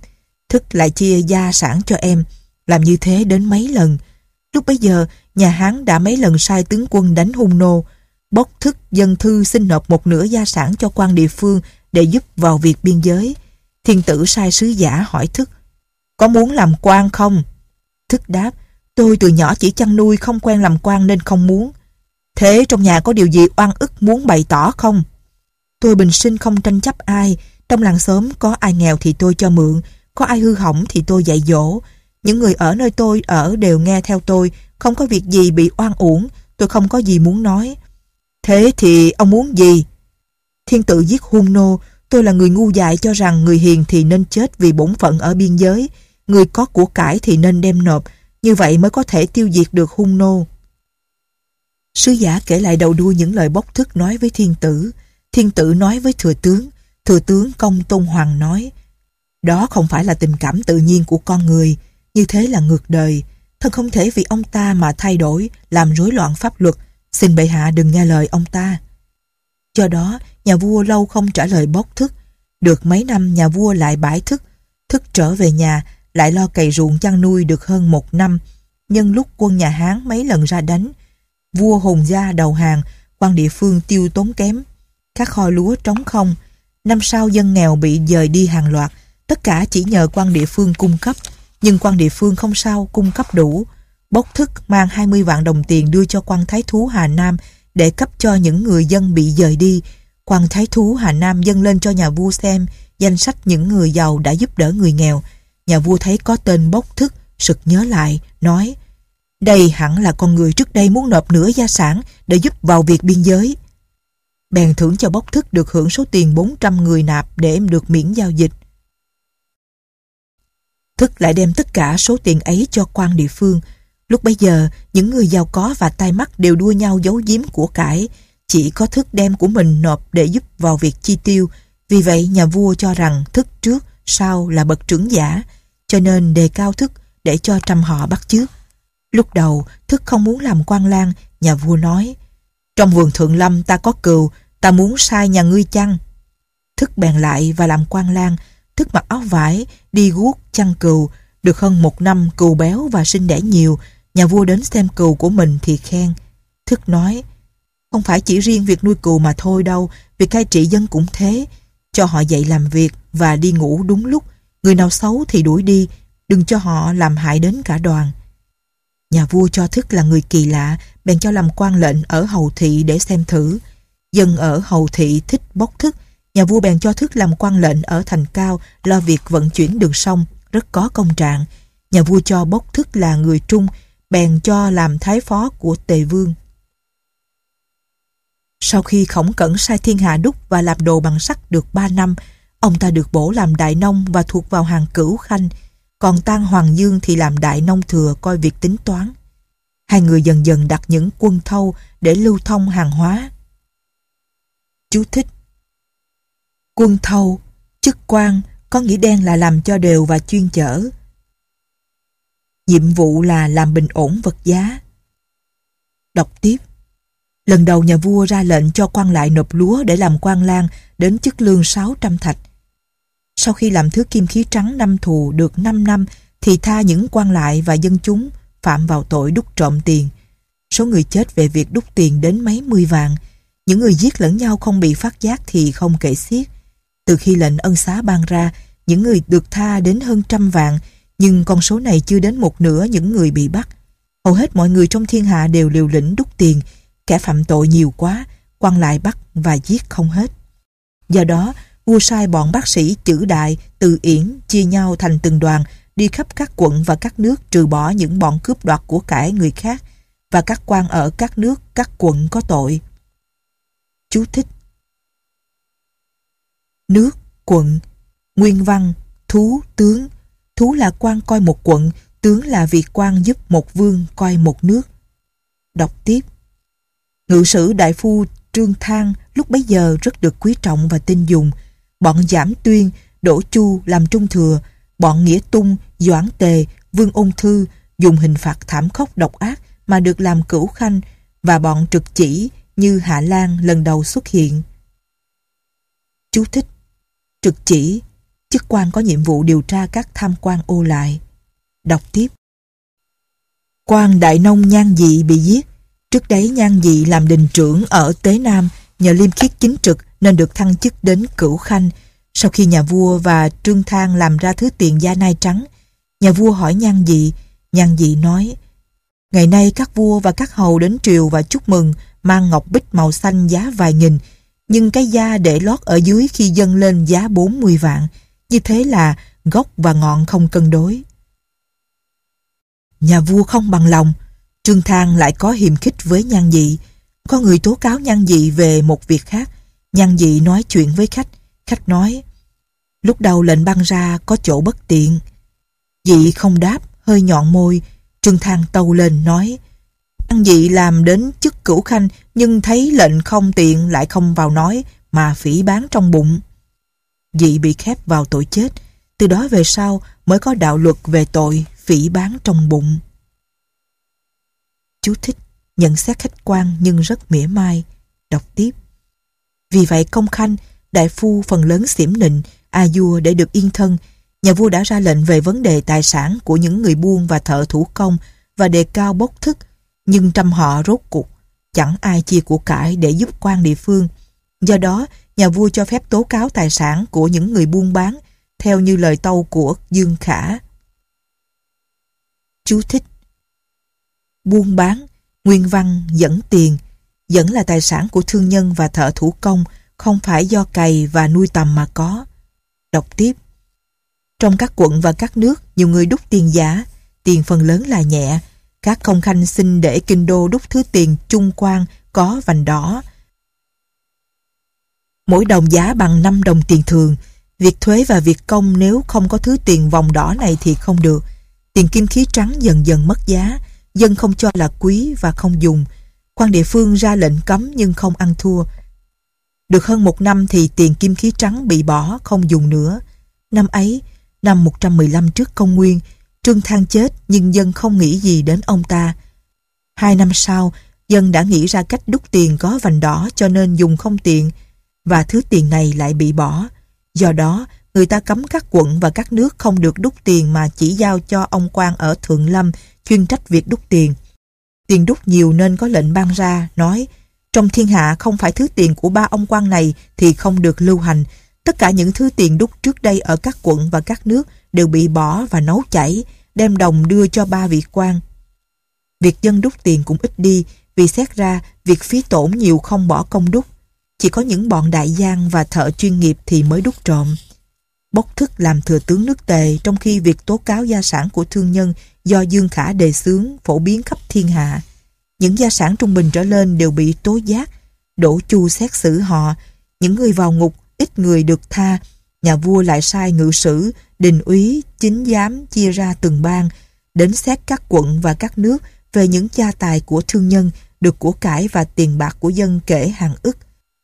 Thức lại chia gia sản cho em, làm như thế đến mấy lần. Lúc bấy giờ, nhà Hán đã mấy lần sai tướng quân đánh hung nô, bốc Thức dân thư xin nộp một nửa gia sản cho quan địa phương để giúp vào việc biên giới. Thiên tử sai sứ giả hỏi Thức, có muốn làm quan không? Thức đáp, tôi từ nhỏ chỉ chăn nuôi, không quen làm quan nên không muốn. Thế trong nhà có điều gì oan ức muốn bày tỏ không? Tôi bình sinh không tranh chấp ai, trong làng xóm có ai nghèo thì tôi cho mượn, có ai hư hỏng thì tôi dạy dỗ. Những người ở nơi tôi ở đều nghe theo tôi, không có việc gì bị oan uổng, tôi không có gì muốn nói. Thế thì ông muốn gì? Thiên tử giết hung nô, tôi là người ngu dại cho rằng người hiền thì nên chết vì bổn phận ở biên giới, người có của cải thì nên đem nộp, như vậy mới có thể tiêu diệt được hung nô. Sứ giả kể lại đầu đuôi những lời bốc Thức nói với thiên tử. Thiên tử nói với thừa tướng, thừa tướng Công Tôn Hoàng nói, đó không phải là tình cảm tự nhiên của con người, như thế là ngược đời, thân không thể vì ông ta mà thay đổi, làm rối loạn pháp luật, xin bệ hạ đừng nghe lời ông ta. Do đó, nhà vua lâu không trả lời bốc Thức. Được mấy năm nhà vua lại bãi Thức. Thức trở về nhà, lại lo cày ruộng chăn nuôi được hơn một năm. Nhân lúc quân nhà Hán mấy lần ra đánh, vua Hùng Gia đầu hàng, quan địa phương tiêu tốn kém. Các kho lúa trống không. Năm sau dân nghèo bị dời đi hàng loạt, tất cả chỉ nhờ quan địa phương cung cấp. Nhưng quan địa phương không sao cung cấp đủ. Bốc Thức mang hai mươi vạn đồng tiền đưa cho quan thái thú Hà Nam để cấp cho những người dân bị dời đi. Quan thái thú Hà Nam dâng lên cho nhà vua xem danh sách những người giàu đã giúp đỡ người nghèo. Nhà vua thấy có tên Bốc Thức, sực nhớ lại, nói, đây hẳn là con người trước đây muốn nộp nửa gia sản để giúp vào việc biên giới. Bèn thưởng cho Bốc Thức được hưởng số tiền bốn trăm người nạp để em được miễn giao dịch. Thức lại đem tất cả số tiền ấy cho quan địa phương. Lúc bấy giờ, những người giàu có và tai mắt đều đua nhau giấu giếm của cải. Chỉ có Thức đem của mình nộp để giúp vào việc chi tiêu. Vì vậy, nhà vua cho rằng Thức trước, sau là bậc trưởng giả, cho nên đề cao Thức để cho trăm họ bắt chước. Lúc đầu, Thức không muốn làm quan lang, nhà vua nói, trong vườn Thượng Lâm ta có cừu, ta muốn sai nhà ngươi chăng? Thức bèn lại và làm quan lang. Thức mặc áo vải, đi guốc chăn cừu. Được hơn một năm cừu béo và sinh đẻ nhiều. Nhà vua đến xem cừu của mình thì khen. Thức nói, không phải chỉ riêng việc nuôi cừu mà thôi đâu, việc cai trị dân cũng thế. Cho họ dậy làm việc và đi ngủ đúng lúc. Người nào xấu thì đuổi đi, đừng cho họ làm hại đến cả đoàn. Nhà vua cho Thức là người kỳ lạ, bèn cho làm quan lệnh ở hầu thị để xem thử. Dân ở hầu thị thích bốc Thức. Nhà vua bèn cho Thức làm quan lệnh ở thành Cao, lo việc vận chuyển đường sông, rất có công trạng. Nhà vua cho bốc Thức là người trung, bèn cho làm thái phó của Tề Vương. Sau khi Khổng Cẩn sai thiên hạ đúc và làm đồ bằng sắt được ba năm, ông ta được bổ làm đại nông và thuộc vào hàng Cửu Khanh, còn Tang Hoàng Dương thì làm đại nông thừa coi việc tính toán. Hai người dần dần đặt những quân thâu để lưu thông hàng hóa. Chú thích: quân thâu, chức quan, có nghĩa đen là làm cho đều và chuyên chở. Nhiệm vụ là làm bình ổn vật giá. Đọc tiếp. Lần đầu nhà vua ra lệnh cho quan lại nộp lúa để làm quan lang đến chức lương sáu trăm thạch. Sau khi làm thước kim khí trắng năm thù được năm năm thì tha những quan lại và dân chúng phạm vào tội đúc trộm tiền. Số người chết về việc đúc tiền đến mấy mươi vạn. Những người giết lẫn nhau không bị phát giác thì không kể xiết. Từ khi lệnh ân xá ban ra, những người được tha đến hơn trăm vạn, nhưng con số này chưa đến một nửa những người bị bắt. Hầu hết mọi người trong thiên hạ đều liều lĩnh đúc tiền. Kẻ phạm tội nhiều quá, quan lại bắt và giết không hết. Do đó, vua sai bọn bác sĩ Chử Đại, Từ Yển chia nhau thành từng đoàn, đi khắp các quận và các nước, trừ bỏ những bọn cướp đoạt của cải người khác và các quan ở các nước, các quận có tội. Chú thích: nước, quận, nguyên văn, thú, tướng. Thú là quan coi một quận, tướng là việc quan giúp một vương coi một nước. Đọc tiếp. Ngự sử đại phu Trương Thang lúc bấy giờ rất được quý trọng và tin dùng. Bọn Giảm Tuyên, Đỗ Chu làm trung thừa, bọn Nghĩa Tung, Doãn Tề, Vương Ôn Thư dùng hình phạt thảm khốc độc ác mà được làm cửu khanh, và bọn Trực Chỉ như Hạ Lan lần đầu xuất hiện. Chú thích: Trực Chỉ chức quan có nhiệm vụ điều tra các tham quan ô lại. Đọc tiếp. Quan đại nông Nhan Dị bị giết. Trước đấy Nhan Dị làm đình trưởng ở Tế Nam, nhờ liêm khiết chính trực nên được thăng chức đến cửu khanh. Sau khi nhà vua và Trương Thang làm ra thứ tiền da nai trắng, nhà vua hỏi Nhan Dị. Nhan Dị nói: ngày nay các vua và các hầu đến triều và chúc mừng mang ngọc bích màu xanh giá vài nghìn, nhưng cái da để lót ở dưới khi dâng lên giá bốn mươi vạn. Như thế là gốc và ngọn không cân đối. Nhà vua không bằng lòng. Trương Thang lại có hiềm khích với Nhan Dị. Có người tố cáo Nhan Dị về một việc khác. Nhan Dị nói chuyện với khách. Khách nói: lúc đầu lệnh băng ra có chỗ bất tiện. Dị không đáp, hơi nhọn môi. Trương Thang tâu lên nói: Nhan Dị làm đến chức cửu khanh, nhưng thấy lệnh không tiện lại không vào nói, mà phỉ báng trong bụng. Dị bị khép vào tội chết. Từ đó về sau mới có đạo luật về tội phỉ báng trong bụng. Chú thích: nhận xét khách quan nhưng rất mỉa mai. Đọc tiếp. Vì vậy công khanh, đại phu phần lớn xỉm nịnh, a vua để được yên thân. Nhà vua đã ra lệnh về vấn đề tài sản của những người buôn và thợ thủ công và đề cao bốc thức, nhưng trăm họ rốt cuộc chẳng ai chia của cải để giúp quan địa phương. Do đó, nhà vua cho phép tố cáo tài sản của những người buôn bán, theo như lời tâu của Dương Khả. Chú thích: buôn bán, nguyên văn dẫn tiền. Dẫn là tài sản của thương nhân và thợ thủ công, không phải do cày và nuôi tầm mà có. Đọc tiếp. Trong các quận và các nước, nhiều người đúc tiền giả. Tiền phần lớn là nhẹ. Các công khanh xin để kinh đô đúc thứ tiền chung quan có vành đỏ, mỗi đồng giá bằng năm đồng tiền thường. Việc thuế và việc công nếu không có thứ tiền vòng đỏ này thì không được. Tiền kim khí trắng dần dần mất giá, dân không cho là quý và không dùng. Quan địa phương ra lệnh cấm nhưng không ăn thua. Được hơn một năm thì tiền kim khí trắng bị bỏ, không dùng nữa. Năm ấy, năm một trăm mười lăm trước công nguyên, Trương Thang chết nhưng dân không nghĩ gì đến ông ta. Hai năm sau, dân đã nghĩ ra cách đúc tiền có vành đỏ cho nên dùng không tiện, và thứ tiền này lại bị bỏ. Do đó, người ta cấm các quận và các nước không được đúc tiền mà chỉ giao cho ông quan ở Thượng Lâm chuyên trách việc đúc tiền. Tiền đúc nhiều nên có lệnh ban ra, nói: trong thiên hạ không phải thứ tiền của ba ông quan này thì không được lưu hành. Tất cả những thứ tiền đúc trước đây ở các quận và các nước đều bị bỏ và nấu chảy, đem đồng đưa cho ba vị quan. Việc dân đúc tiền cũng ít đi, vì xét ra việc phí tổn nhiều không bỏ công đúc. Chỉ có những bọn đại gian và thợ chuyên nghiệp thì mới đúc trộm. Bốc thức làm thừa tướng nước Tề, trong khi việc tố cáo gia sản của thương nhân do Dương Khả đề xướng phổ biến khắp thiên hạ. Những gia sản trung bình trở lên đều bị tố giác. Đỗ Chu xét xử họ. Những người vào ngục, ít người được tha. Nhà vua lại sai ngự sử, đình úy, chính giám chia ra từng bang, đến xét các quận và các nước về những gia tài của thương nhân, được của cải và tiền bạc của dân kể hàng ức.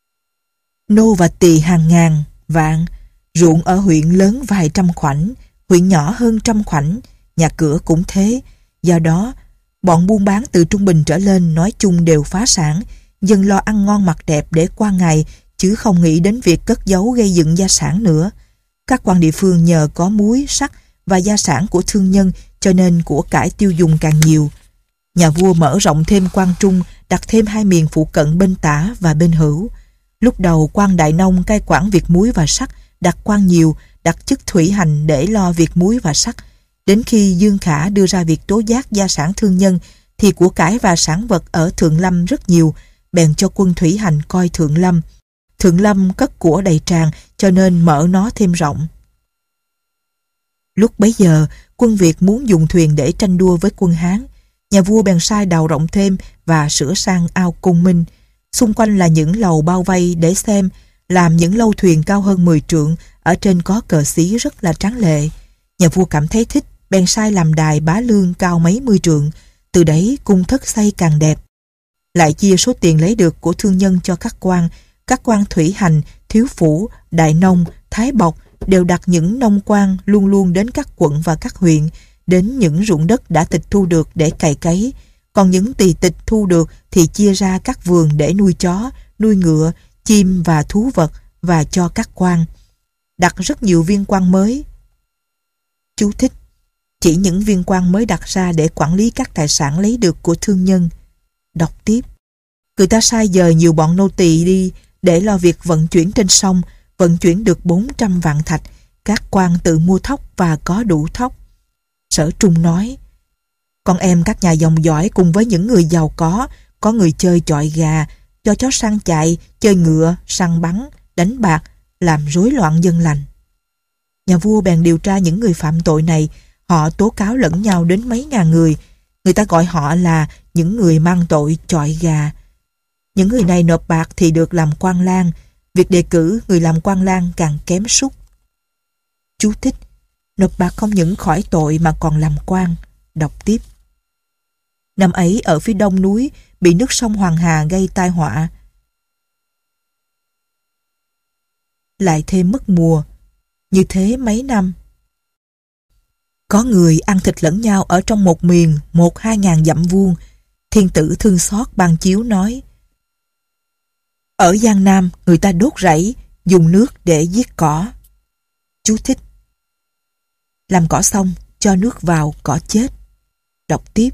Nô và tỳ hàng ngàn, vạn, ruộng ở huyện lớn vài trăm khoảnh, huyện nhỏ hơn trăm khoảnh, nhà cửa cũng thế. Do đó, bọn buôn bán từ trung bình trở lên nói chung đều phá sản, dân lo ăn ngon mặc đẹp để qua ngày, chứ không nghĩ đến việc cất giấu gây dựng gia sản nữa. Các quan địa phương nhờ có muối, sắt và gia sản của thương nhân cho nên của cải tiêu dùng càng nhiều. Nhà vua mở rộng thêm quan trung, đặt thêm hai miền phụ cận bên tả và bên hữu. Lúc đầu quan đại nông cai quản việc muối và sắt, đặt quan nhiều, đặt chức thủy hành để lo việc muối và sắt. Đến khi Dương Khả đưa ra việc tố giác gia sản thương nhân thì của cải và sản vật ở Thượng Lâm rất nhiều, bèn cho quân thủy hành coi Thượng Lâm. Thượng Lâm cất của đầy tràn cho nên mở nó thêm rộng. Lúc bấy giờ, quân Việt muốn dùng thuyền để tranh đua với quân Hán. Nhà vua bèn sai đào rộng thêm và sửa sang ao Côn Minh. Xung quanh là những lầu bao vây để xem, làm những lâu thuyền cao hơn mười trượng, ở trên có cờ xí rất là tráng lệ. Nhà vua cảm thấy thích, bèn sai làm đài bá lương cao mấy mươi trượng, từ đấy cung thất xây càng đẹp. Lại chia số tiền lấy được của thương nhân cho các quan, các quan thủy hành, thiếu phủ, đại nông, thái bộc đều đặt những nông quan luôn luôn đến các quận và các huyện, đến những ruộng đất đã tịch thu được để cày cấy. Còn những tỳ tịch thu được thì chia ra các vườn để nuôi chó, nuôi ngựa, chim và thú vật và cho các quan. đặt rất nhiều viên quan mới. Chú thích: chỉ những viên quan mới đặt ra để quản lý các tài sản lấy được của thương nhân. Đọc tiếp: người ta sai dời nhiều bọn nô tỳ đi để lo việc vận chuyển trên sông, vận chuyển được bốn trăm vạn thạch. Các quan tự mua thóc và có đủ thóc. Sở Trung nói: con em các nhà dòng dõi cùng với những người giàu có, có người chơi chọi gà, cho chó săn chạy, chơi ngựa, săn bắn, đánh bạc, làm rối loạn dân lành. Nhà vua bèn điều tra những người phạm tội này. Họ tố cáo lẫn nhau đến mấy ngàn người. Người ta gọi họ là những người mang tội chọi gà. Những người này nộp bạc thì được làm quan lang. Việc đề cử người làm quan lang càng kém sút. Chú thích: nộp bạc không những khỏi tội mà còn làm quan. Đọc tiếp: năm ấy ở phía đông núi bị nước sông Hoàng Hà gây tai họa, lại thêm mất mùa. Như thế mấy năm. Có người ăn thịt lẫn nhau ở trong một miền một hai ngàn dặm vuông. Thiên tử thương xót ban chiếu nói: ở Giang Nam người ta đốt rẫy, dùng nước để giết cỏ. Chú thích: làm cỏ xong cho nước vào cỏ chết. Đọc tiếp: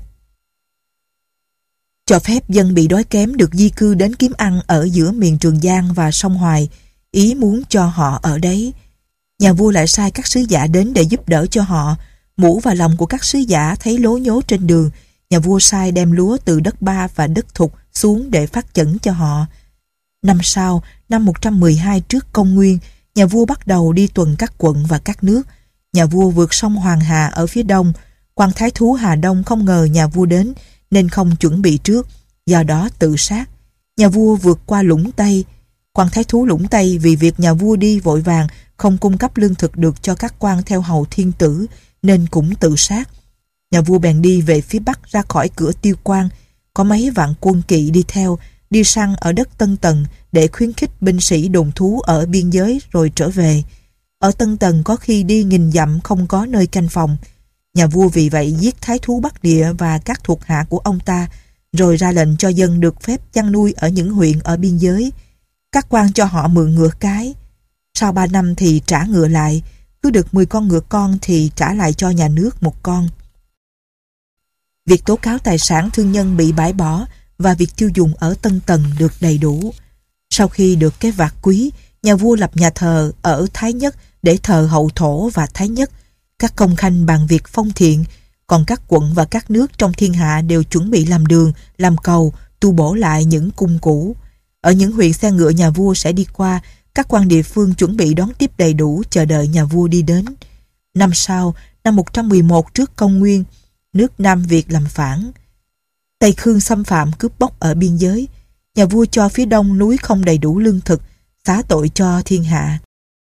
cho phép dân bị đói kém được di cư đến kiếm ăn ở giữa miền Trường Giang và sông Hoài, ý muốn cho họ ở đấy. Nhà vua lại sai các sứ giả đến để giúp đỡ cho họ. Mũ và lòng của các sứ giả thấy lố nhố trên đường. Nhà vua sai đem lúa từ đất Ba và đất Thục xuống để phát chẩn cho họ. Năm sau, năm một trăm mười hai trước công nguyên, nhà vua bắt đầu đi tuần các quận và các nước. Nhà vua vượt sông Hoàng Hà ở phía đông. Quan thái thú Hà Đông không ngờ nhà vua đến nên không chuẩn bị trước, do đó tự sát. Nhà vua vượt qua Lũng Tây. Quan thái thú Lũng Tây vì việc nhà vua đi vội vàng không cung cấp lương thực được cho các quan theo hầu thiên tử nên cũng tự sát. Nhà vua bèn đi về phía bắc ra khỏi cửa Tiêu Quan. Có mấy vạn quân kỵ đi theo, đi săn ở đất Tân Tần để khuyến khích binh sĩ đồn thú ở biên giới rồi trở về. Ở Tân Tần có khi đi nghìn dặm không có nơi canh phòng. Nhà vua vì vậy giết thái thú Bắc Địa và các thuộc hạ của ông ta, rồi ra lệnh cho dân được phép chăn nuôi ở những huyện ở biên giới. Các quan cho họ mượn ngựa cái. Sau ba năm thì trả ngựa lại, cứ được mười con ngựa con thì trả lại cho nhà nước một con. Việc tố cáo tài sản thương nhân bị bãi bỏ và việc tiêu dùng ở Tân Tần được đầy đủ. Sau khi được cái vạt quý, nhà vua lập nhà thờ ở Thái Nhất để thờ Hậu Thổ và Thái Nhất. Các công khanh bàn việc phong thiện, còn các quận và các nước trong thiên hạ đều chuẩn bị làm đường, làm cầu, tu bổ lại những cung cũ. Ở những huyện xe ngựa nhà vua sẽ đi qua, các quan địa phương chuẩn bị đón tiếp đầy đủ, chờ đợi nhà vua đi đến. Năm sau, năm một trăm mười một trước công nguyên, nước Nam Việt làm phản. Tây Khương xâm phạm cướp bóc ở biên giới. Nhà vua cho phía đông núi không đầy đủ lương thực, xá tội cho thiên hạ.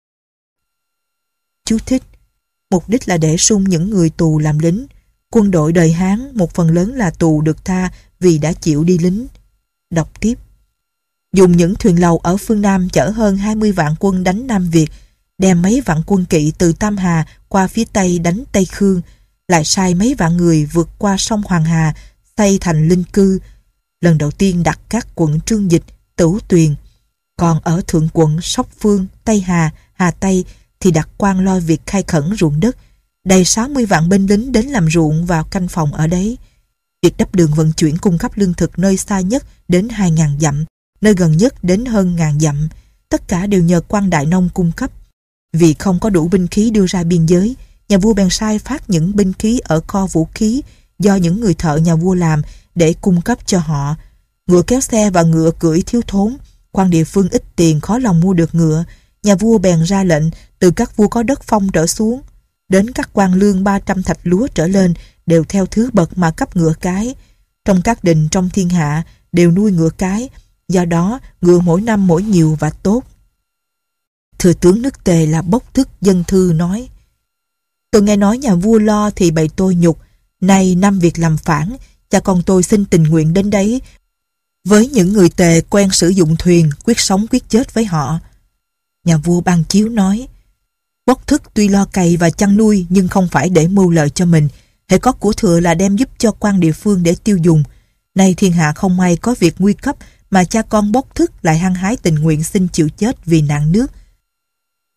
Chú thích: mục đích là để sung những người tù làm lính. Quân đội đời Hán một phần lớn là tù được tha vì đã chịu đi lính. Đọc tiếp: dùng những thuyền lầu ở phương Nam chở hơn hai mươi vạn quân đánh Nam Việt, đem mấy vạn quân kỵ từ Tam Hà qua phía Tây đánh Tây Khương, lại sai mấy vạn người vượt qua sông Hoàng Hà xây thành linh cư. Lần đầu tiên đặt các quận Trương Dịch, Tửu Tuyền. Còn ở thượng quận Sóc Phương, Tây Hà, Hà Tây thì đặt quan lo việc khai khẩn ruộng đất. Đầy sáu mươi vạn binh lính đến làm ruộng vào canh phòng ở đấy. Việc đắp đường vận chuyển cung cấp lương thực nơi xa nhất đến hai ngàn dặm, nơi gần nhất đến hơn ngàn dặm. Tất cả đều nhờ quan đại nông cung cấp. Vì không có đủ binh khí đưa ra biên giới, nhà vua bèn sai phát những binh khí ở kho vũ khí do những người thợ nhà vua làm để cung cấp cho họ. Ngựa kéo xe và ngựa cưỡi thiếu thốn, quan địa phương ít tiền khó lòng mua được ngựa. Nhà vua bèn ra lệnh từ các vua có đất phong trở xuống đến các quan lương ba trăm thạch lúa trở lên đều theo thứ bậc mà cấp ngựa cái. Trong các đình trong thiên hạ đều nuôi ngựa cái, do đó ngựa mỗi năm mỗi nhiều và tốt. Thừa tướng nước Tề là Bốc Thức Dân Thư nói: tôi nghe nói nhà vua lo thì bày tôi nhục, nay Nam Việt làm phản, cha con tôi xin tình nguyện đến đấy. Với những người Tề quen sử dụng thuyền, quyết sống quyết chết với họ. Nhà vua ban chiếu nói: Bốc Thức tuy lo cày và chăn nuôi nhưng không phải để mưu lợi cho mình, hễ có của thừa là đem giúp cho quan địa phương để tiêu dùng. Nay thiên hạ không may có việc nguy cấp mà cha con Bốc Thức lại hăng hái tình nguyện xin chịu chết vì nạn nước.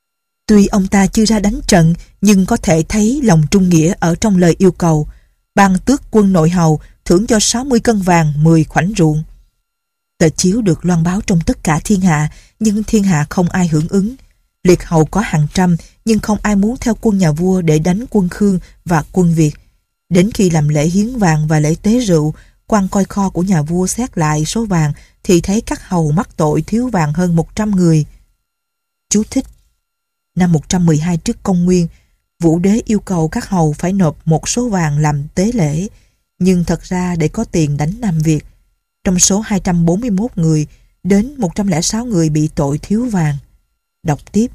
Tuy ông ta chưa ra đánh trận, nhưng có thể thấy lòng trung nghĩa ở trong lời yêu cầu. Ban tước quân nội hầu thưởng cho sáu mươi cân vàng, mười khoảnh ruộng. Tờ chiếu được loan báo trong tất cả thiên hạ, nhưng thiên hạ không ai hưởng ứng. Liệt hầu có hàng trăm, nhưng không ai muốn theo quân nhà vua để đánh quân Khương và quân Việt. Đến khi làm lễ hiến vàng và lễ tế rượu, quan coi kho của nhà vua xét lại số vàng thì thấy các hầu mắc tội thiếu vàng hơn một trăm người. Chú thích: năm một trăm mười hai trước công nguyên, Vũ đế yêu cầu các hầu phải nộp một số vàng làm tế lễ, nhưng thật ra để có tiền đánh Nam Việt. Trong số hai trăm bốn mươi mốt người, đến một trăm lẻ sáu người bị tội thiếu vàng. Đọc tiếp.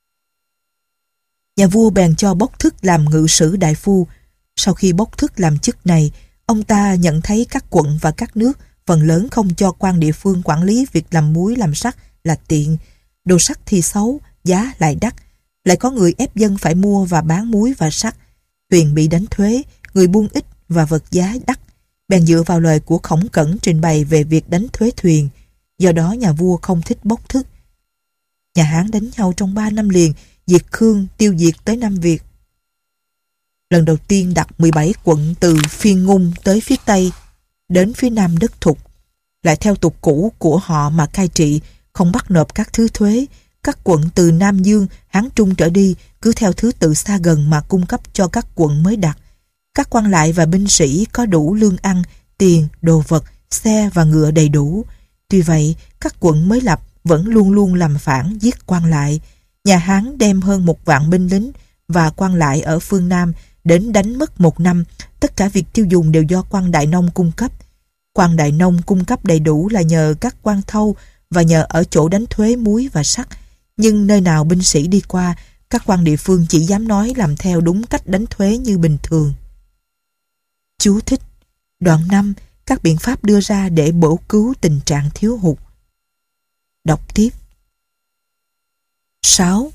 Nhà vua bèn cho Bốc Thức làm ngự sử đại phu. Sau khi Bốc Thức làm chức này, ông ta nhận thấy các quận và các nước phần lớn không cho quan địa phương quản lý việc làm muối làm sắt là tiện. Đồ sắt thì xấu, giá lại đắt. Lại có người ép dân phải mua và bán muối và sắt. Thuyền bị đánh thuế, người buôn ít và vật giá đắt. Bèn dựa vào lời của Khổng Cẩn trình bày về việc đánh thuế thuyền. Do đó nhà vua không thích Bốc Thức. Nhà Hán đánh nhau trong ba năm liền, diệt Khương, tiêu diệt tới Nam Việt. Lần đầu tiên đặt mười bảy quận từ Phiên Ngung tới phía Tây, đến phía Nam đất Thục. Lại theo tục cũ của họ mà cai trị, không bắt nộp các thứ thuế. Các quận từ Nam Dương, Hán Trung trở đi cứ theo thứ tự xa gần mà cung cấp cho các quận mới đặt. Các quan lại và binh sĩ có đủ lương ăn, tiền, đồ vật, xe và ngựa đầy đủ. Tuy vậy, các quận mới lập vẫn luôn luôn làm phản giết quan lại. Nhà Hán đem hơn một vạn binh lính và quan lại ở phương Nam đến đánh mất một năm. Tất cả việc tiêu dùng đều do quan đại nông cung cấp. Quan đại nông cung cấp đầy đủ là nhờ các quan thâu và nhờ ở chỗ đánh thuế muối và sắt. Nhưng nơi nào binh sĩ đi qua, các quan địa phương chỉ dám nói làm theo đúng cách đánh thuế như bình thường. Chú thích: đoạn năm, các biện pháp đưa ra để bổ cứu tình trạng thiếu hụt. Đọc tiếp. sáu.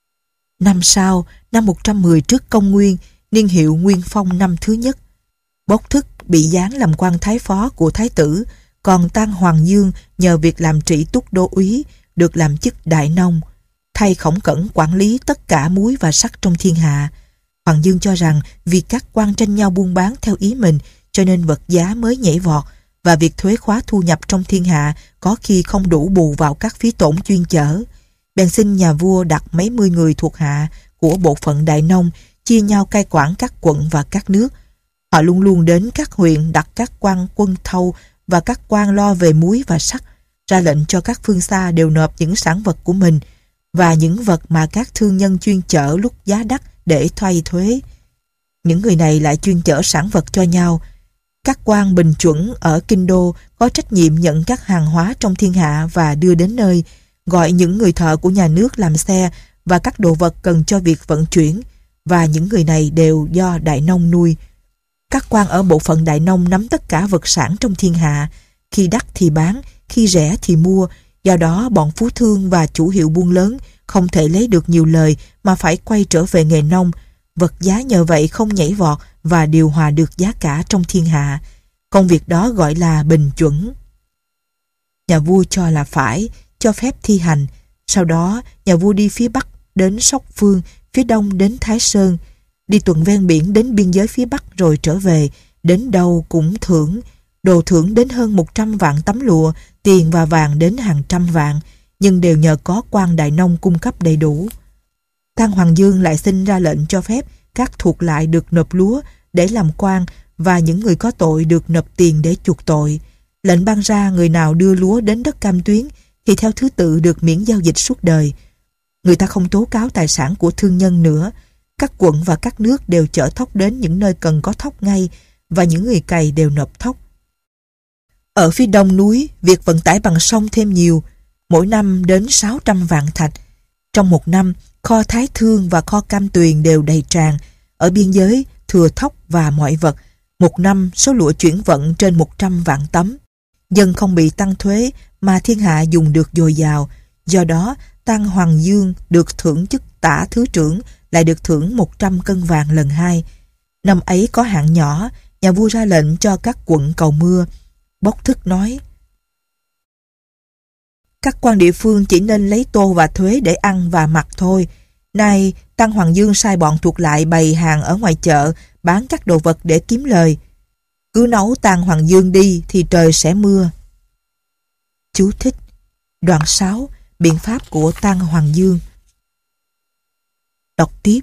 Năm sau, năm một trăm mười trước công nguyên, niên hiệu Nguyên Phong năm thứ nhất, Bốc Thức bị giáng làm quan thái phó của thái tử, còn Tang Hoàng Dương nhờ việc làm trị túc đô úy được làm chức đại nông, thay Khổng Cẩn quản lý tất cả muối và sắt trong thiên hạ. Hoàng Dương cho rằng vì các quan tranh nhau buôn bán theo ý mình cho nên vật giá mới nhảy vọt, và việc thuế khóa thu nhập trong thiên hạ có khi không đủ bù vào các phí tổn chuyên chở. Bèn xin nhà vua đặt mấy mươi người thuộc hạ của bộ phận đại nông chia nhau cai quản các quận và các nước. Họ luôn luôn đến các huyện đặt các quan quân thâu và các quan lo về muối và sắt, ra lệnh cho các phương xa đều nộp những sản vật của mình và những vật mà các thương nhân chuyên chở lúc giá đắt để thoái thuế. Những người này lại chuyên chở sản vật cho nhau. Các quan bình chuẩn ở kinh đô có trách nhiệm nhận các hàng hóa trong thiên hạ và đưa đến nơi, gọi những người thợ của nhà nước làm xe và các đồ vật cần cho việc vận chuyển, và những người này đều do đại nông nuôi. Các quan ở bộ phận đại nông nắm tất cả vật sản trong thiên hạ, khi đắt thì bán, khi rẻ thì mua. Do đó bọn phú thương và chủ hiệu buôn lớn không thể lấy được nhiều lời mà phải quay trở về nghề nông. Vật giá nhờ vậy không nhảy vọt và điều hòa được giá cả trong thiên hạ. Công việc đó gọi là bình chuẩn. Nhà vua cho là phải, cho phép thi hành. Sau đó nhà vua đi phía Bắc đến Sóc Phương, phía Đông đến Thái Sơn, đi tuần ven biển đến biên giới phía Bắc rồi trở về, đến đâu cũng thưởng. Đồ thưởng đến hơn một trăm vạn tấm lụa, tiền và vàng đến hàng trăm vạn, nhưng đều nhờ có quan đại nông cung cấp đầy đủ. Tang Hoàng Dương lại xin ra lệnh cho phép các thuộc lại được nộp lúa để làm quan và những người có tội được nộp tiền để chuộc tội. Lệnh ban ra người nào đưa lúa đến đất Cam Tuyến thì theo thứ tự được miễn giao dịch suốt đời. Người ta không tố cáo tài sản của thương nhân nữa. Các quận và các nước đều chở thóc đến những nơi cần có thóc ngay, và những người cày đều nộp thóc. Ở phía đông núi, việc vận tải bằng sông thêm nhiều, mỗi năm đến sáu trăm vạn thạch. Trong một năm, kho Thái Thương và kho Cam Tuyền đều đầy tràn. Ở biên giới, thừa thóc và mọi vật. Một năm, số lụa chuyển vận trên một trăm vạn tấm. Dân không bị tăng thuế mà thiên hạ dùng được dồi dào. Do đó, Tang Hoàng Dương được thưởng chức tả thứ trưởng, lại được thưởng một trăm cân vàng lần hai. Năm ấy có hạn nhỏ, nhà vua ra lệnh cho các quận cầu mưa. Bốc Thức nói: các quan địa phương chỉ nên lấy tô và thuế để ăn và mặc thôi. Nay Tăng Hoàng Dương sai bọn thuộc lại bày hàng ở ngoài chợ bán các đồ vật để kiếm lời. Cứ nấu Tăng Hoàng Dương đi thì trời sẽ mưa. Chú thích: Đoạn sáu. Biện pháp của Tăng Hoàng Dương. Đọc tiếp.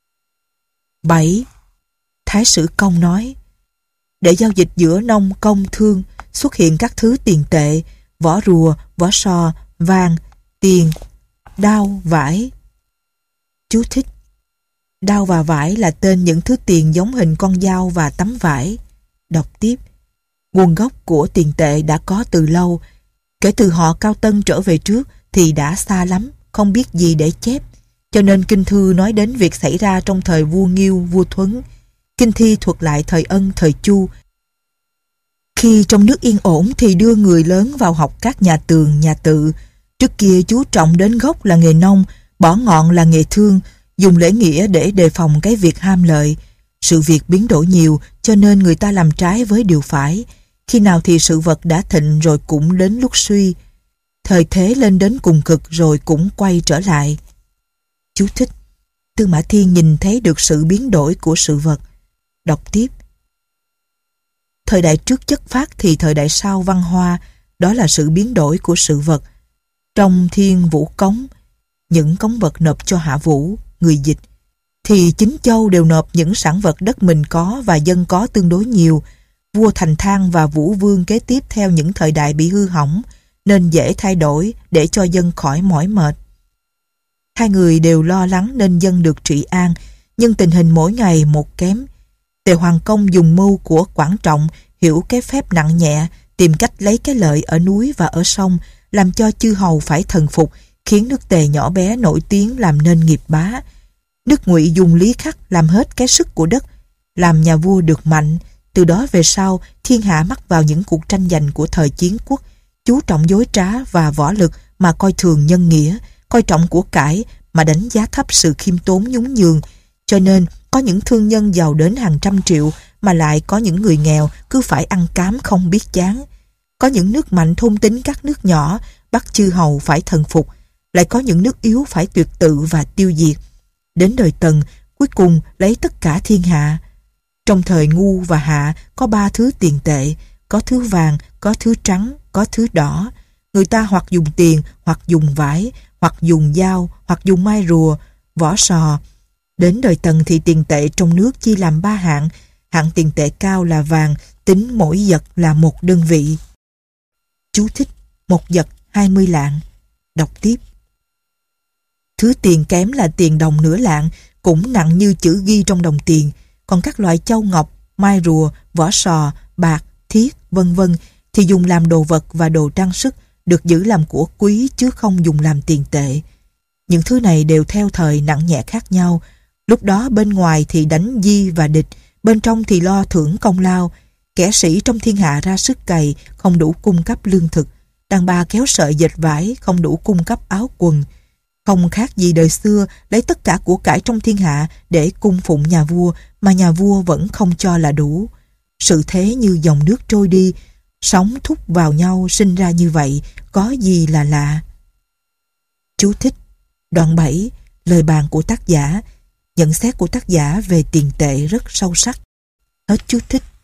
bảy. Thái sử Công nói: để giao dịch giữa nông công thương xuất hiện các thứ tiền tệ, vỏ rùa, vỏ sò, vàng, tiền, đao, vải. Chú thích: đao và vải là tên những thứ tiền giống hình con dao và tấm vải. Đọc tiếp. Nguồn gốc của tiền tệ đã có từ lâu. Kể từ họ Cao Tân trở về trước thì đã xa lắm, không biết gì để chép. Cho nên kinh thư nói đến việc xảy ra trong thời vua Nghiêu, vua Thuấn. Kinh thi thuật lại thời Ân, thời Chu. Khi trong nước yên ổn thì đưa người lớn vào học các nhà tường, nhà tự. Trước kia chú trọng đến gốc là nghề nông, bỏ ngọn là nghề thương, dùng lễ nghĩa để đề phòng cái việc ham lợi. Sự việc biến đổi nhiều cho nên người ta làm trái với điều phải. Khi nào thì sự vật đã thịnh rồi cũng đến lúc suy. Thời thế lên đến cùng cực rồi cũng quay trở lại. Chú thích: Tư Mã Thiên nhìn thấy được sự biến đổi của sự vật. Đọc tiếp. Thời đại trước chất phát thì thời đại sau văn hoa, đó là sự biến đổi của sự vật. Trong Thiên Vũ Cống, những cống vật nộp cho Hạ Vũ, người dịch, thì chính châu đều nộp những sản vật đất mình có và dân có tương đối nhiều. Vua Thành Thang và Vũ Vương kế tiếp theo những thời đại bị hư hỏng, nên dễ thay đổi để cho dân khỏi mỏi mệt. Hai người đều lo lắng nên dân được trị an, nhưng tình hình mỗi ngày một kém. Tề Hoàng Công dùng mưu của Quảng Trọng, hiểu cái phép nặng nhẹ, tìm cách lấy cái lợi ở núi và ở sông, làm cho chư hầu phải thần phục, khiến nước Tề nhỏ bé nổi tiếng làm nên nghiệp bá. Nước Ngụy dùng lý khắc làm hết cái sức của đất, làm nhà vua được mạnh. Từ đó về sau, thiên hạ mắc vào những cuộc tranh giành của thời chiến quốc, chú trọng dối trá và võ lực mà coi thường nhân nghĩa, coi trọng của cải mà đánh giá thấp sự khiêm tốn nhún nhường. Cho nên có những thương nhân giàu đến hàng trăm triệu mà lại có những người nghèo cứ phải ăn cám không biết chán. Có những nước mạnh thôn tính các nước nhỏ, bắt chư hầu phải thần phục, lại có những nước yếu phải tuyệt tự và tiêu diệt. Đến đời Tần, cuối cùng lấy tất cả thiên hạ. Trong thời Ngu và Hạ có ba thứ tiền tệ, có thứ vàng, có thứ trắng, có thứ đỏ. Người ta hoặc dùng tiền, hoặc dùng vải, hoặc dùng dao, hoặc dùng mai rùa, vỏ sò. Đến đời Tần thì tiền tệ trong nước chia làm ba hạng. Hạng tiền tệ cao là vàng, tính mỗi vật là một đơn vị. Chú thích: một vật hai mươi lạng. Đọc tiếp. Thứ tiền kém là tiền đồng nửa lạng, cũng nặng như chữ ghi trong đồng tiền. Còn các loại châu ngọc, mai rùa, vỏ sò, bạc, thiết, vân vân thì dùng làm đồ vật và đồ trang sức, được giữ làm của quý chứ không dùng làm tiền tệ. Những thứ này đều theo thời nặng nhẹ khác nhau. Lúc đó bên ngoài thì đánh di và địch, bên trong thì lo thưởng công lao. Kẻ sĩ trong thiên hạ ra sức cày, không đủ cung cấp lương thực. Đàn bà kéo sợi dệt vải, không đủ cung cấp áo quần. Không khác gì đời xưa lấy tất cả của cải trong thiên hạ để cung phụng nhà vua, mà nhà vua vẫn không cho là đủ. Sự thế như dòng nước trôi đi, sóng thúc vào nhau sinh ra như vậy, có gì là lạ. Chú thích: Đoạn bảy. Lời bàn của tác giả. Nhận xét của tác giả về tiền tệ rất sâu sắc. Hết chú thích.